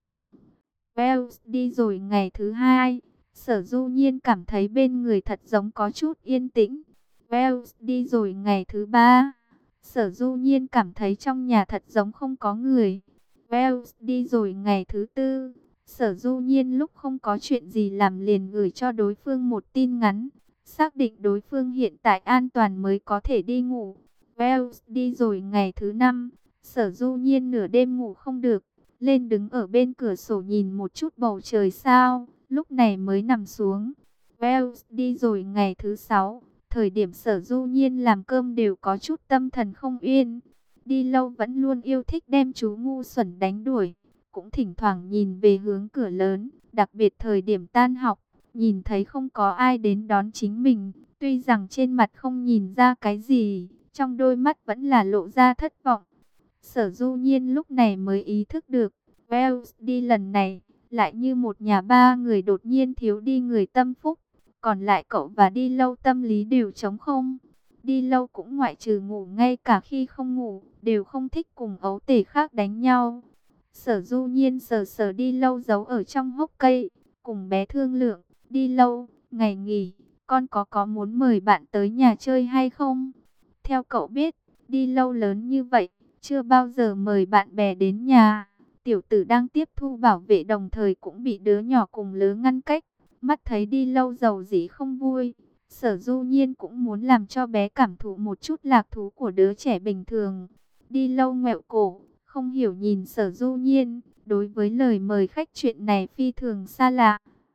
Wells đi rồi ngày thứ hai. Sở Du Nhiên cảm thấy bên người thật giống có chút yên tĩnh. Wells đi rồi ngày thứ ba. Sở Du Nhiên cảm thấy trong nhà thật giống không có người. Wells đi rồi ngày thứ tư. Sở Du Nhiên lúc không có chuyện gì làm liền gửi cho đối phương một tin ngắn. Xác định đối phương hiện tại an toàn mới có thể đi ngủ. Wells đi rồi ngày thứ năm. Sở Du Nhiên nửa đêm ngủ không được. Lên đứng ở bên cửa sổ nhìn một chút bầu trời sao. Lúc này mới nằm xuống. Wells đi rồi ngày thứ sáu. Thời điểm Sở Du Nhiên làm cơm đều có chút tâm thần không yên. Đi Lâu vẫn luôn yêu thích đem chú ngu xuẩn đánh đuổi. Cũng thỉnh thoảng nhìn về hướng cửa lớn. Đặc biệt thời điểm tan học. Nhìn thấy không có ai đến đón chính mình. Tuy rằng trên mặt không nhìn ra cái gì. Trong đôi mắt vẫn là lộ ra thất vọng. Sở Du Nhiên lúc này mới ý thức được. Wells đi lần này. Lại như một nhà ba người đột nhiên thiếu đi người tâm phúc. Còn lại cậu và Đi Lâu tâm lý đều trống không. Đi Lâu cũng ngoại trừ ngủ, ngay cả khi không ngủ đều không thích cùng ấu tể khác đánh nhau. Sở Du Nhiên sờ sờ Đi Lâu giấu ở trong hốc cây, cùng bé thương lượng. Đi Lâu, ngày nghỉ, con có muốn mời bạn tới nhà chơi hay không? Theo cậu biết, Đi Lâu lớn như vậy, chưa bao giờ mời bạn bè đến nhà. Tiểu tử đang tiếp thu bảo vệ đồng thời cũng bị đứa nhỏ cùng lứa ngăn cách. Mắt thấy Đi Lâu giàu dĩ không vui. Sở Du Nhiên cũng muốn làm cho bé cảm thụ một chút lạc thú của đứa trẻ bình thường. Đi Lâu ngoẹo cổ, không hiểu nhìn Sở Du Nhiên. Đối với lời mời khách chuyện này phi thường xa lạ.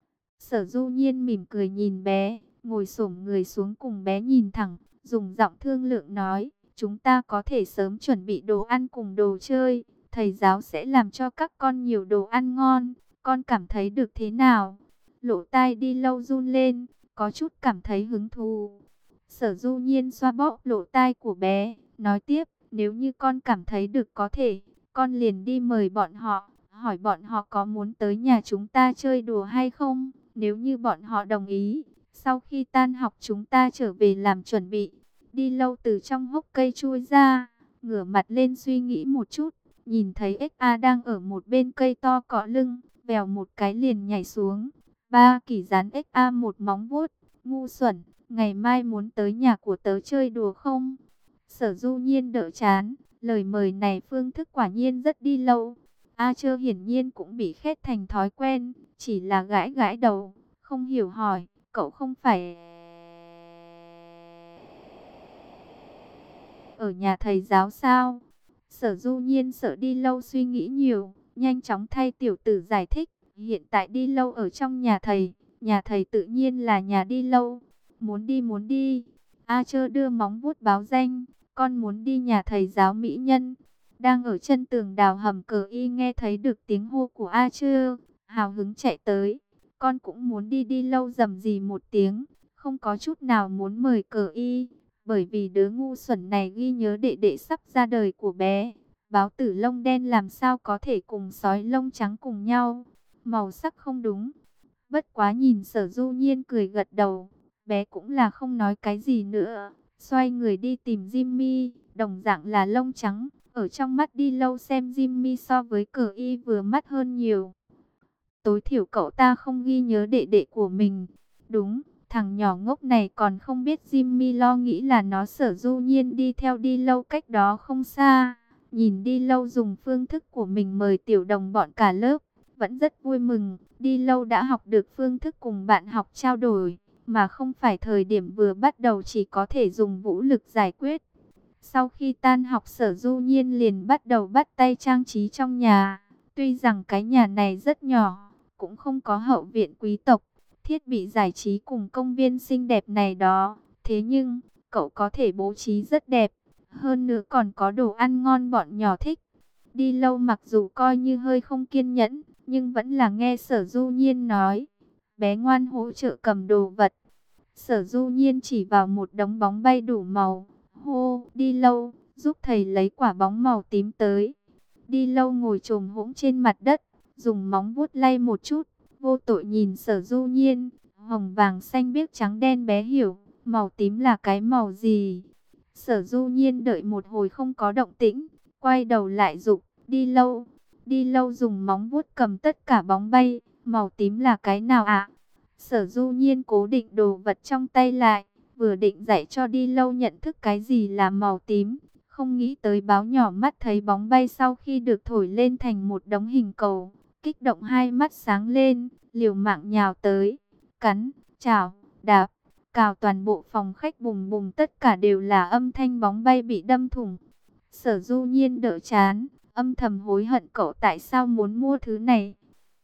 Sở Du Nhiên mỉm cười nhìn bé, ngồi xổm người xuống cùng bé nhìn thẳng, dùng giọng thương lượng nói. Chúng ta có thể sớm chuẩn bị đồ ăn cùng đồ chơi. Thầy giáo sẽ làm cho các con nhiều đồ ăn ngon. Con cảm thấy được thế nào? Lỗ tai Đi Lâu run lên, có chút cảm thấy hứng thú. Sở Du Nhiên xoa bóp lỗ tai của bé, nói tiếp, nếu như con cảm thấy được có thể, con liền đi mời bọn họ, hỏi bọn họ có muốn tới nhà chúng ta chơi đùa hay không. Nếu như bọn họ đồng ý, sau khi tan học chúng ta trở về làm chuẩn bị. Đi Lâu từ trong hốc cây chui ra, ngửa mặt lên suy nghĩ một chút, nhìn thấy XA đang ở một bên cây to cọ lưng, vèo một cái liền nhảy xuống. Ba Kỷ dán XA một móng vuốt, ngu xuẩn, ngày mai muốn tới nhà của tớ chơi đùa không? Sở Du Nhiên đỡ chán, lời mời này phương thức quả nhiên rất Đi Lâu. A Chơ hiển nhiên cũng bị khét thành thói quen, chỉ là gãi gãi đầu, không hiểu hỏi, cậu không phải ở nhà thầy giáo sao? Sở Du Nhiên sợ Đi Lâu suy nghĩ nhiều, nhanh chóng thay tiểu tử giải thích, hiện tại Đi Lâu ở trong nhà thầy tự nhiên là nhà Đi Lâu. Muốn đi. A Chơ đưa móng vuốt báo danh, con muốn đi nhà thầy giáo mỹ nhân. Đang ở chân tường đào hầm Cờ Y nghe thấy được tiếng hô của A Chơ, hào hứng chạy tới. Con cũng muốn đi. Đi Lâu rầm rì một tiếng, không có chút nào muốn mời Cờ Y, bởi vì đứa ngu xuẩn này ghi nhớ đệ đệ sắp ra đời của bé. Báo tử lông đen làm sao có thể cùng sói lông trắng cùng nhau, màu sắc không đúng. Bất quá nhìn Sở Du Nhiên cười gật đầu, bé cũng là không nói cái gì nữa, xoay người đi tìm Jimmy, đồng dạng là lông trắng. Ở trong mắt Đi Lâu xem Jimmy so với Cờ Y vừa mắt hơn nhiều. Tối thiểu cậu ta không ghi nhớ đệ đệ của mình. Đúng, thằng nhỏ ngốc này còn không biết Jimmy lo nghĩ là nó Sở Du Nhiên đi theo Đi Lâu cách đó không xa. Nhìn Đi Lâu dùng phương thức của mình mời tiểu đồng bọn cả lớp, vẫn rất vui mừng. Đi Lâu đã học được phương thức cùng bạn học trao đổi. mà không phải thời điểm vừa bắt đầu chỉ có thể dùng vũ lực giải quyết. Sau khi tan học, Sở Du Nhiên liền bắt đầu bắt tay trang trí trong nhà. Tuy rằng cái nhà này rất nhỏ, cũng không có hậu viện quý tộc, thiết bị giải trí cùng công viên xinh đẹp này đó. Thế nhưng, cậu có thể bố trí rất đẹp. Hơn nữa còn có đồ ăn ngon bọn nhỏ thích. Đi lâu mặc dù coi như hơi không kiên nhẫn, nhưng vẫn là nghe Sở Du Nhiên nói. Bé ngoan hỗ trợ cầm đồ vật. Sở Du Nhiên chỉ vào một đống bóng bay đủ màu. Hô, Đi lâu, giúp thầy lấy quả bóng màu tím tới. Đi lâu ngồi chồm hỗn trên mặt đất, dùng móng vuốt lay một chút, vô tội nhìn Sở Du Nhiên. Hồng vàng xanh biếc trắng đen bé hiểu, màu tím là cái màu gì? Sở Du Nhiên đợi một hồi không có động tĩnh, quay đầu lại giục, Đi lâu. Đi lâu dùng móng vuốt cầm tất cả bóng bay, màu tím là cái nào ạ? Sở Du Nhiên cố định đồ vật trong tay lại, vừa định dạy cho Đi lâu nhận thức cái gì là màu tím, không nghĩ tới báo nhỏ mắt thấy bóng bay sau khi được thổi lên thành một đống hình cầu, kích động hai mắt sáng lên, liều mạng nhào tới, cắn, chảo, đạp, cào toàn bộ phòng khách bùng bùng, tất cả đều là âm thanh bóng bay bị đâm thủng. Sở Du Nhiên đỡ chán, âm thầm hối hận cậu tại sao muốn mua thứ này.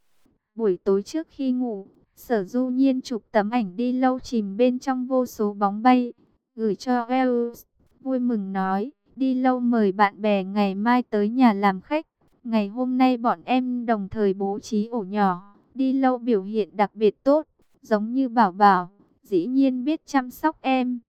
Buổi tối trước khi ngủ, Sở Du Nhiên chụp tấm ảnh Đi lâu chìm bên trong vô số bóng bay, gửi cho Els, vui mừng nói, Đi lâu mời bạn bè ngày mai tới nhà làm khách. Ngày hôm nay bọn em đồng thời bố trí ổ nhỏ, Đi lâu biểu hiện đặc biệt tốt, giống như bảo bảo, dĩ nhiên biết chăm sóc em.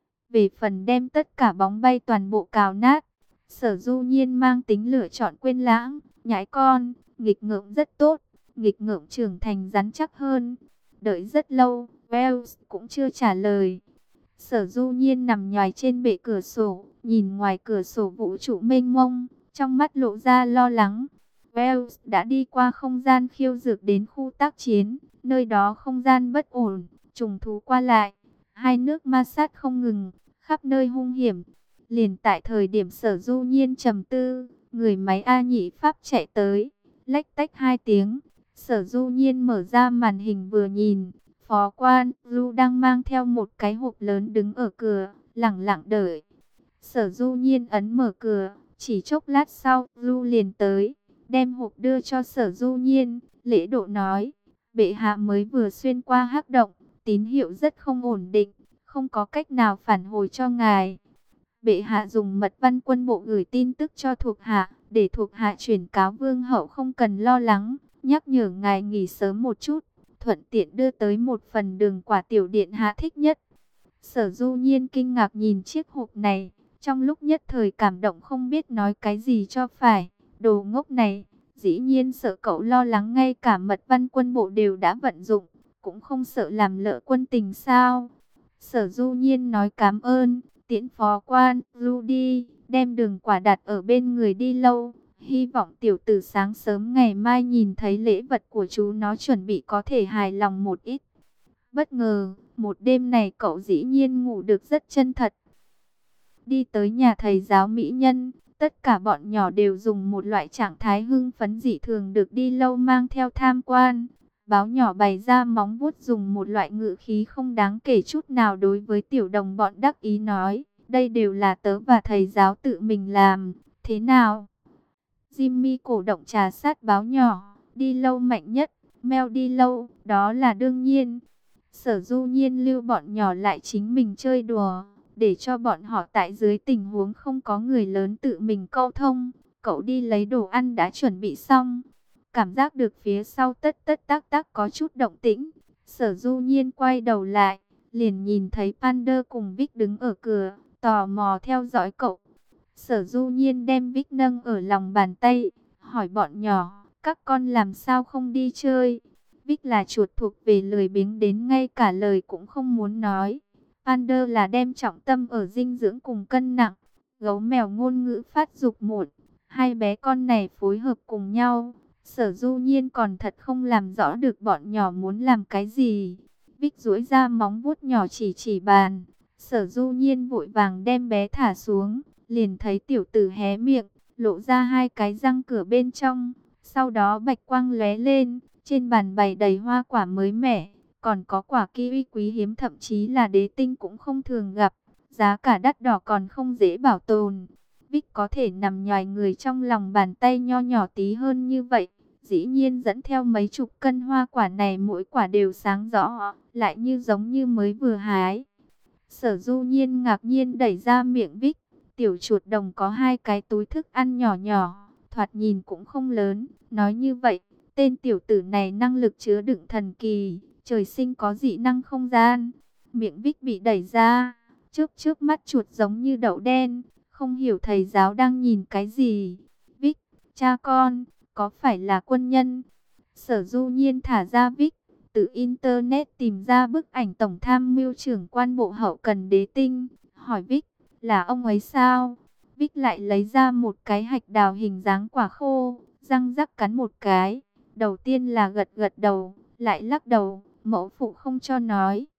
Về phần đem tất cả bóng bay toàn bộ cào nát, Sở Du Nhiên mang tính lựa chọn quên lãng, nhãi con, nghịch ngợm rất tốt, nghịch ngợm trưởng thành rắn chắc hơn. Đợi rất lâu, Wells cũng chưa trả lời. Sở Du Nhiên nằm nhoài trên bệ cửa sổ, nhìn ngoài cửa sổ vũ trụ mênh mông, trong mắt lộ ra lo lắng. Wells đã đi qua không gian khiêu dược đến khu tác chiến, nơi đó không gian bất ổn, trùng thú qua lại, hai nước ma sát không ngừng, khắp nơi hung hiểm. Liền tại thời điểm Sở Du Nhiên trầm tư, người máy A Nhị Pháp chạy tới, lách tách hai tiếng. Sở Du Nhiên mở ra màn hình vừa nhìn, phó quan Du đang mang theo một cái hộp lớn đứng ở cửa, lẳng lặng đợi. Sở Du Nhiên ấn mở cửa, chỉ chốc lát sau Du liền tới, đem hộp đưa cho Sở Du Nhiên, lễ độ nói, bệ hạ mới vừa xuyên qua hắc động, tín hiệu rất không ổn định, không có cách nào phản hồi cho ngài. Bệ hạ dùng mật văn quân bộ gửi tin tức cho thuộc hạ, để thuộc hạ chuyển cáo vương hậu không cần lo lắng, nhắc nhở ngài nghỉ sớm một chút, thuận tiện đưa tới một phần đường quả tiểu điện hạ thích nhất. Sở Du Nhiên kinh ngạc nhìn chiếc hộp này, trong lúc nhất thời cảm động không biết nói cái gì cho phải. Đồ ngốc này, dĩ nhiên sợ cậu lo lắng, ngay cả mật văn quân bộ đều đã vận dụng, cũng không sợ làm lỡ quân tình sao? Sở Du Nhiên nói cảm ơn, tiễn phó quan Du đi, đem đường quả đặt ở bên người Đi lâu. Hy vọng tiểu tử sáng sớm ngày mai nhìn thấy lễ vật của chú nó chuẩn bị có thể hài lòng một ít. Bất ngờ, một đêm này cậu dĩ nhiên ngủ được rất chân thật. Đi tới nhà thầy giáo mỹ nhân, tất cả bọn nhỏ đều dùng một loại trạng thái hưng phấn dị thường được Đi lâu mang theo tham quan. Báo nhỏ bày ra móng vuốt dùng một loại ngữ khí không đáng kể chút nào đối với tiểu đồng bọn đắc ý nói, đây đều là tớ và thầy giáo tự mình làm, thế nào? Jimmy cổ động trà sát báo nhỏ, Đi lâu mạnh nhất, Mel Đi lâu, đó là đương nhiên. Sở Du Nhiên lưu bọn nhỏ lại chính mình chơi đùa, để cho bọn họ tại dưới tình huống không có người lớn tự mình câu thông. Cậu đi lấy đồ ăn đã chuẩn bị xong, cảm giác được phía sau tất tất tác tác có chút động tĩnh. Sở Du Nhiên quay đầu lại, liền nhìn thấy Pander cùng Vic đứng ở cửa, tò mò theo dõi cậu. Sở Du Nhiên đem Vic nâng ở lòng bàn tay, hỏi bọn nhỏ, các con làm sao không đi chơi? Vic là chuột thuộc về lười biếng đến ngay cả lời cũng không muốn nói. Pander là đem trọng tâm ở dinh dưỡng cùng cân nặng. Gấu mèo ngôn ngữ phát dục muộn. Hai bé con này phối hợp cùng nhau. Sở Du Nhiên còn thật không làm rõ được bọn nhỏ muốn làm cái gì. Vic duỗi ra móng vuốt nhỏ chỉ bàn. Sở Du Nhiên vội vàng đem bé thả xuống. Liền thấy tiểu tử hé miệng, lộ ra hai cái răng cửa bên trong. Sau đó bạch quang lóe lên, trên bàn bày đầy hoa quả mới mẻ, còn có quả kiwi quý hiếm thậm chí là đế tinh cũng không thường gặp, giá cả đắt đỏ còn không dễ bảo tồn. Vic có thể nằm nhoài người trong lòng bàn tay nho nhỏ tí hơn như vậy, dĩ nhiên dẫn theo mấy chục cân hoa quả này, mỗi quả đều sáng rõ, lại như giống như mới vừa hái. Sở Du Nhiên ngạc nhiên đẩy ra miệng Vic, tiểu chuột đồng có hai cái túi thức ăn nhỏ nhỏ, thoạt nhìn cũng không lớn, nói như vậy, tên tiểu tử này năng lực chứa đựng thần kỳ, trời sinh có dị năng không gian. Miệng Vic bị đẩy ra, trước mắt chuột giống như đậu đen, không hiểu thầy giáo đang nhìn cái gì. Vic, cha con, có phải là quân nhân? Sở Du Nhiên thả ra Vic, từ Internet tìm ra bức ảnh Tổng tham mưu trưởng quan bộ hậu cần đế tinh, hỏi Vic, là ông ấy sao? Vic lại lấy ra một cái hạch đào hình dáng quả khô, răng rắc cắn một cái. Đầu tiên là gật gật đầu, lại lắc đầu, mẫu phụ không cho nói.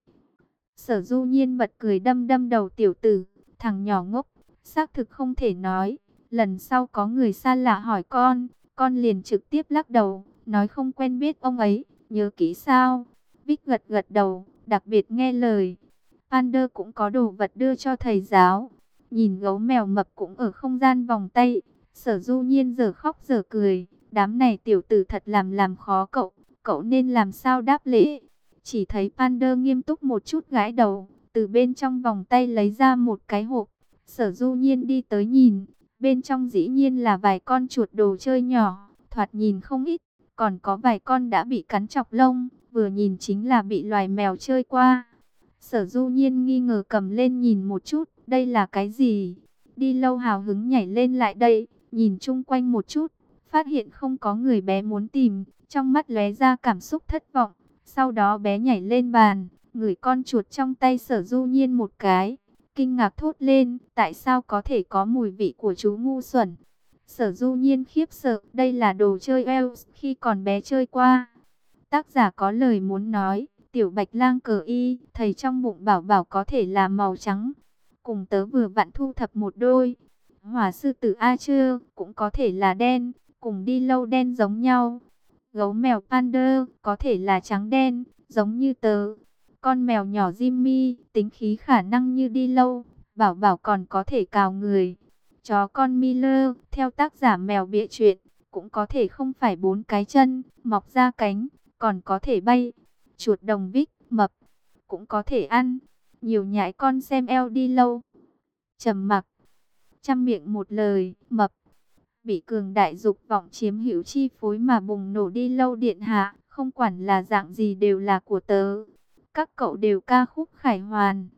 Sở Du Nhiên bật cười đâm đâm đầu tiểu tử, thằng nhỏ ngốc, xác thực không thể nói. Lần sau có người xa lạ hỏi con liền trực tiếp lắc đầu, nói không quen biết ông ấy, nhớ kỹ sao? Vic gật gật đầu, đặc biệt nghe lời. Pander cũng có đồ vật đưa cho thầy giáo. Nhìn gấu mèo mập cũng ở không gian vòng tay. Sở Du Nhiên giờ khóc giờ cười. Đám này tiểu tử thật làm khó cậu nên làm sao đáp lễ? Chỉ thấy Pander nghiêm túc một chút gãi đầu, từ bên trong vòng tay lấy ra một cái hộp. Sở Du Nhiên đi tới nhìn, bên trong dĩ nhiên là vài con chuột đồ chơi nhỏ, thoạt nhìn không ít, còn có vài con đã bị cắn chọc lông, vừa nhìn chính là bị loài mèo chơi qua. Sở Du Nhiên nghi ngờ cầm lên nhìn một chút, đây là cái gì? Đi Lâu hào hứng nhảy lên lại đây, nhìn chung quanh một chút, phát hiện không có người bé muốn tìm, trong mắt lóe ra cảm xúc thất vọng. Sau đó bé nhảy lên bàn, ngửi con chuột trong tay Sở Du Nhiên một cái, kinh ngạc thốt lên, tại sao có thể có mùi vị của chú ngu xuẩn? Sở Du Nhiên khiếp sợ, đây là đồ chơi Elf khi còn bé chơi qua. Tác giả có lời muốn nói, tiểu bạch lang cờ y, thầy trong bụng bảo bảo có thể là màu trắng. Cùng tớ vừa vặn thu thập một đôi. Hỏa sư tử A chưa, cũng có thể là đen, cùng đi lâu đen giống nhau. Gấu mèo Pander, có thể là trắng đen, giống như tớ. Con mèo nhỏ Jimmy, tính khí khả năng như đi lâu, bảo bảo còn có thể cào người. Chó con Miller, theo tác giả mèo bịa chuyện, cũng có thể không phải 4 cái chân, mọc ra cánh, còn có thể bay. Chuột đồng Vic, mập, cũng có thể ăn. Nhiều nhãi con xem eo đi lâu. Trầm mặc, trăm miệng một lời, mập. Bị cường đại dục vọng chiếm hữu chi phối mà bùng nổ đi lâu điện hạ, không quản là dạng gì đều là của tớ. Các cậu đều ca khúc khải hoàn.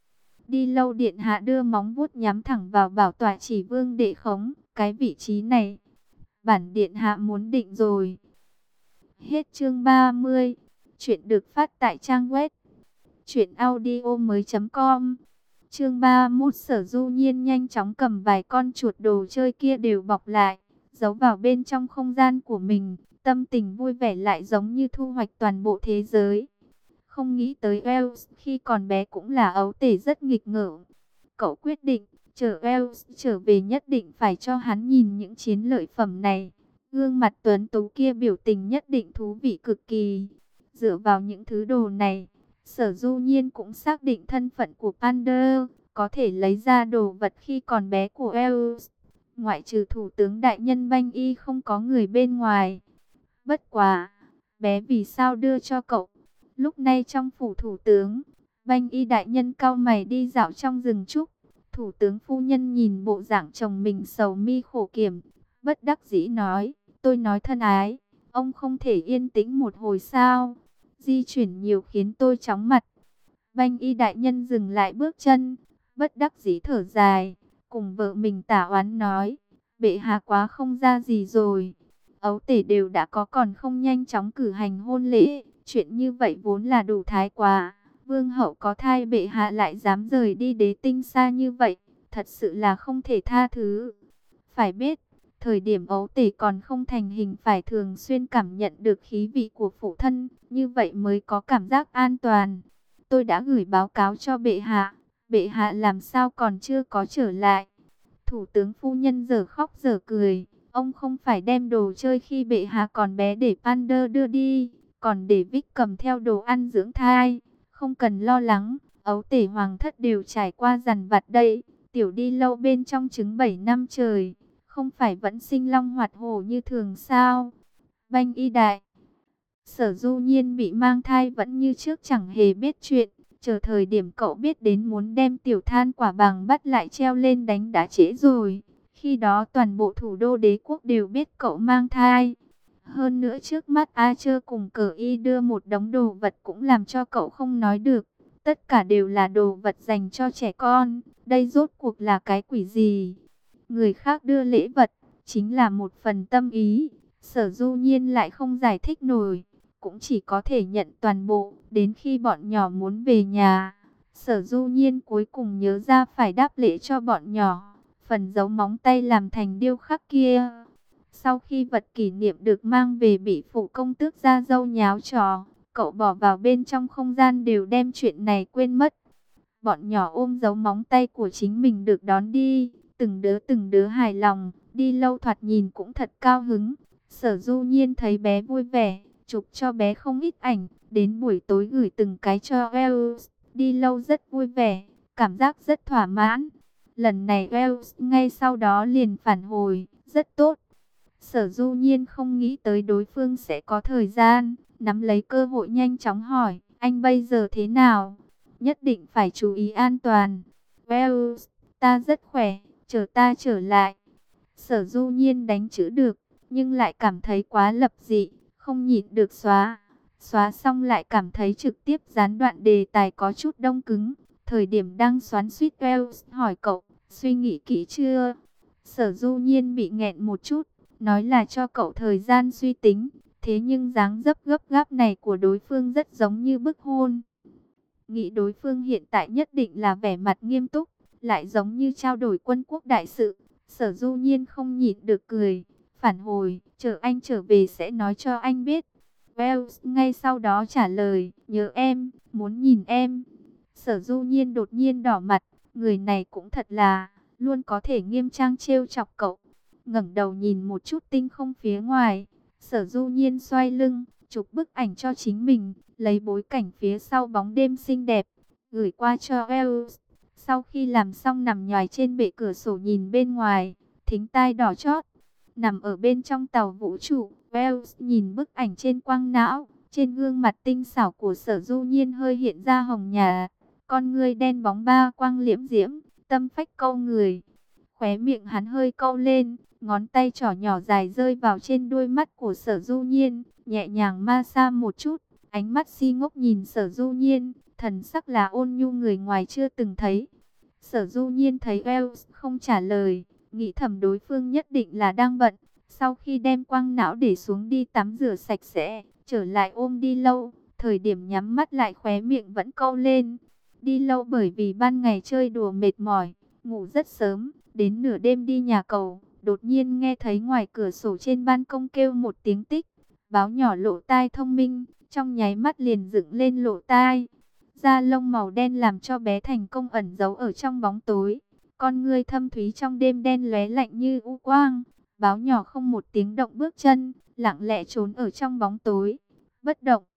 Đi lâu điện hạ đưa móng vuốt nhắm thẳng vào bảo tọa chỉ vương đệ khống, cái vị trí này. Bản điện hạ muốn định rồi. Hết chương 30. Chuyện được phát tại trang web truyệnaudiomoi.com. Chương 31. Sở Du Nhiên nhanh chóng cầm vài con chuột đồ chơi kia đều bọc lại, giấu vào bên trong không gian của mình, tâm tình vui vẻ lại giống như thu hoạch toàn bộ thế giới. Không nghĩ tới Wells khi còn bé cũng là ấu tể rất nghịch ngợm. Cậu quyết định, chờ Wells trở về nhất định phải cho hắn nhìn những chiến lợi phẩm này. Gương mặt tuấn tú kia biểu tình nhất định thú vị cực kỳ. Dựa vào những thứ đồ này, Sở Du Nhiên cũng xác định thân phận của Pander, có thể lấy ra đồ vật khi còn bé của Wells. Ngoại trừ thủ tướng đại nhân Banh Y không có người bên ngoài. Bất quá, bé vì sao đưa cho cậu? Lúc này trong phủ thủ tướng, Banh Y đại nhân cau mày đi dạo trong rừng trúc. Thủ tướng phu nhân nhìn bộ dạng chồng mình sầu mi khổ kiểm, bất đắc dĩ nói, tôi nói thân ái, ông không thể yên tĩnh một hồi sao? Di chuyển nhiều khiến tôi chóng mặt. Banh Y đại nhân dừng lại bước chân, bất đắc dĩ thở dài, cùng vợ mình tả oán nói, bệ hạ quá không ra gì rồi. Ấu tể đều đã có còn không nhanh chóng cử hành hôn lễ, chuyện như vậy vốn là đủ thái quá. Vương hậu có thai bệ hạ lại dám rời đi đế tinh xa như vậy, thật sự là không thể tha thứ. Phải biết, thời điểm ấu tể còn không thành hình phải thường xuyên cảm nhận được khí vị của phụ thân, như vậy mới có cảm giác an toàn. Tôi đã gửi báo cáo cho bệ hạ làm sao còn chưa có trở lại. Thủ tướng phu nhân giờ khóc giờ cười, ông không phải đem đồ chơi khi bệ hạ còn bé để Pander đưa đi, còn để Vích cầm theo đồ ăn dưỡng thai. Không cần lo lắng, ấu tể hoàng thất đều trải qua dằn vặt đây. Tiểu đi lâu bên trong trứng 7 năm trời, không phải vẫn sinh long hoạt hổ như thường sao? Banh y đại. Sở Du Nhiên bị mang thai vẫn như trước chẳng hề biết chuyện. Chờ thời điểm cậu biết đến muốn đem Tiểu Than Quả Bàng bắt lại treo lên đánh đã trễ rồi. Khi đó toàn bộ thủ đô đế quốc đều biết cậu mang thai. Hơn nữa trước mắt A Chơ cùng Cờ Y đưa một đống đồ vật cũng làm cho cậu không nói được. Tất cả đều là đồ vật dành cho trẻ con. Đây rốt cuộc là cái quỷ gì? Người khác đưa lễ vật, chính là một phần tâm ý. Sở Du Nhiên lại không giải thích nổi, cũng chỉ có thể nhận toàn bộ. Đến khi bọn nhỏ muốn về nhà, Sở Du Nhiên cuối cùng nhớ ra phải đáp lễ cho bọn nhỏ. Phần dấu móng tay làm thành điêu khắc kia, sau khi vật kỷ niệm được mang về bị phụ công tước ra dâu nháo trò, cậu bỏ vào bên trong không gian đều đem chuyện này quên mất. Bọn nhỏ ôm dấu móng tay của chính mình được đón đi, từng đứa hài lòng, đi lâu thoạt nhìn cũng thật cao hứng. Sở Du Nhiên thấy bé vui vẻ, chụp cho bé không ít ảnh, đến buổi tối gửi từng cái cho Wells. Đi lâu rất vui vẻ, cảm giác rất thỏa mãn. Lần này Wells ngay sau đó liền phản hồi, rất tốt. Sở Du Nhiên không nghĩ tới đối phương sẽ có thời gian, nắm lấy cơ hội nhanh chóng hỏi, anh bây giờ thế nào? Nhất định phải chú ý an toàn. Wells, ta rất khỏe, chờ ta trở lại. Sở Du Nhiên đánh chữ được, nhưng lại cảm thấy quá lập dị, không nhịn được xóa. Xóa xong lại cảm thấy trực tiếp gián đoạn đề tài có chút đông cứng. Thời điểm đang xoắn suýt, Wells hỏi cậu, suy nghĩ kỹ chưa? Sở Du Nhiên bị nghẹn một chút, nói là cho cậu thời gian suy tính. Thế nhưng dáng dấp gấp gáp này của đối phương rất giống như bức hôn. Nghĩ đối phương hiện tại nhất định là vẻ mặt nghiêm túc, lại giống như trao đổi quân quốc đại sự. Sở Du Nhiên không nhịn được cười, phản hồi, chờ anh trở về sẽ nói cho anh biết. Wells ngay sau đó trả lời, nhớ em, muốn nhìn em. Sở Du Nhiên đột nhiên đỏ mặt, người này cũng thật là, luôn có thể nghiêm trang trêu chọc cậu. Ngẩng đầu nhìn một chút tinh không phía ngoài, Sở Du Nhiên xoay lưng, chụp bức ảnh cho chính mình, lấy bối cảnh phía sau bóng đêm xinh đẹp, gửi qua cho Wells. Sau khi làm xong nằm nhoài trên bệ cửa sổ nhìn bên ngoài, thính tai đỏ chót. Nằm ở bên trong tàu vũ trụ, Wells nhìn bức ảnh trên quang não, trên gương mặt tinh xảo của Sở Du Nhiên hơi hiện ra hồng nhà. Con ngươi đen bóng ba quang liễm diễm, tâm phách câu người. Khóe miệng hắn hơi câu lên, ngón tay trỏ nhỏ dài rơi vào trên đuôi mắt của Sở Du Nhiên, nhẹ nhàng ma xa một chút, ánh mắt si ngốc nhìn Sở Du Nhiên, thần sắc là ôn nhu người ngoài chưa từng thấy. Sở Du Nhiên thấy Wells không trả lời, nghĩ thầm đối phương nhất định là đang bận. Sau khi đem quang não để xuống đi tắm rửa sạch sẽ, trở lại ôm Đi Lâu, thời điểm nhắm mắt lại khóe miệng vẫn câu lên. Đi Lâu bởi vì ban ngày chơi đùa mệt mỏi, ngủ rất sớm, đến nửa đêm đi nhà cầu, đột nhiên nghe thấy ngoài cửa sổ trên ban công kêu một tiếng tích. Báo nhỏ lỗ tai thông minh, trong nháy mắt liền dựng lên lỗ tai. Da lông màu đen làm cho bé thành công ẩn giấu ở trong bóng tối. Con ngươi thâm thúy trong đêm đen lóe lạnh như u quang. Báo nhỏ không một tiếng động bước chân, lặng lẽ trốn ở trong bóng tối, bất động.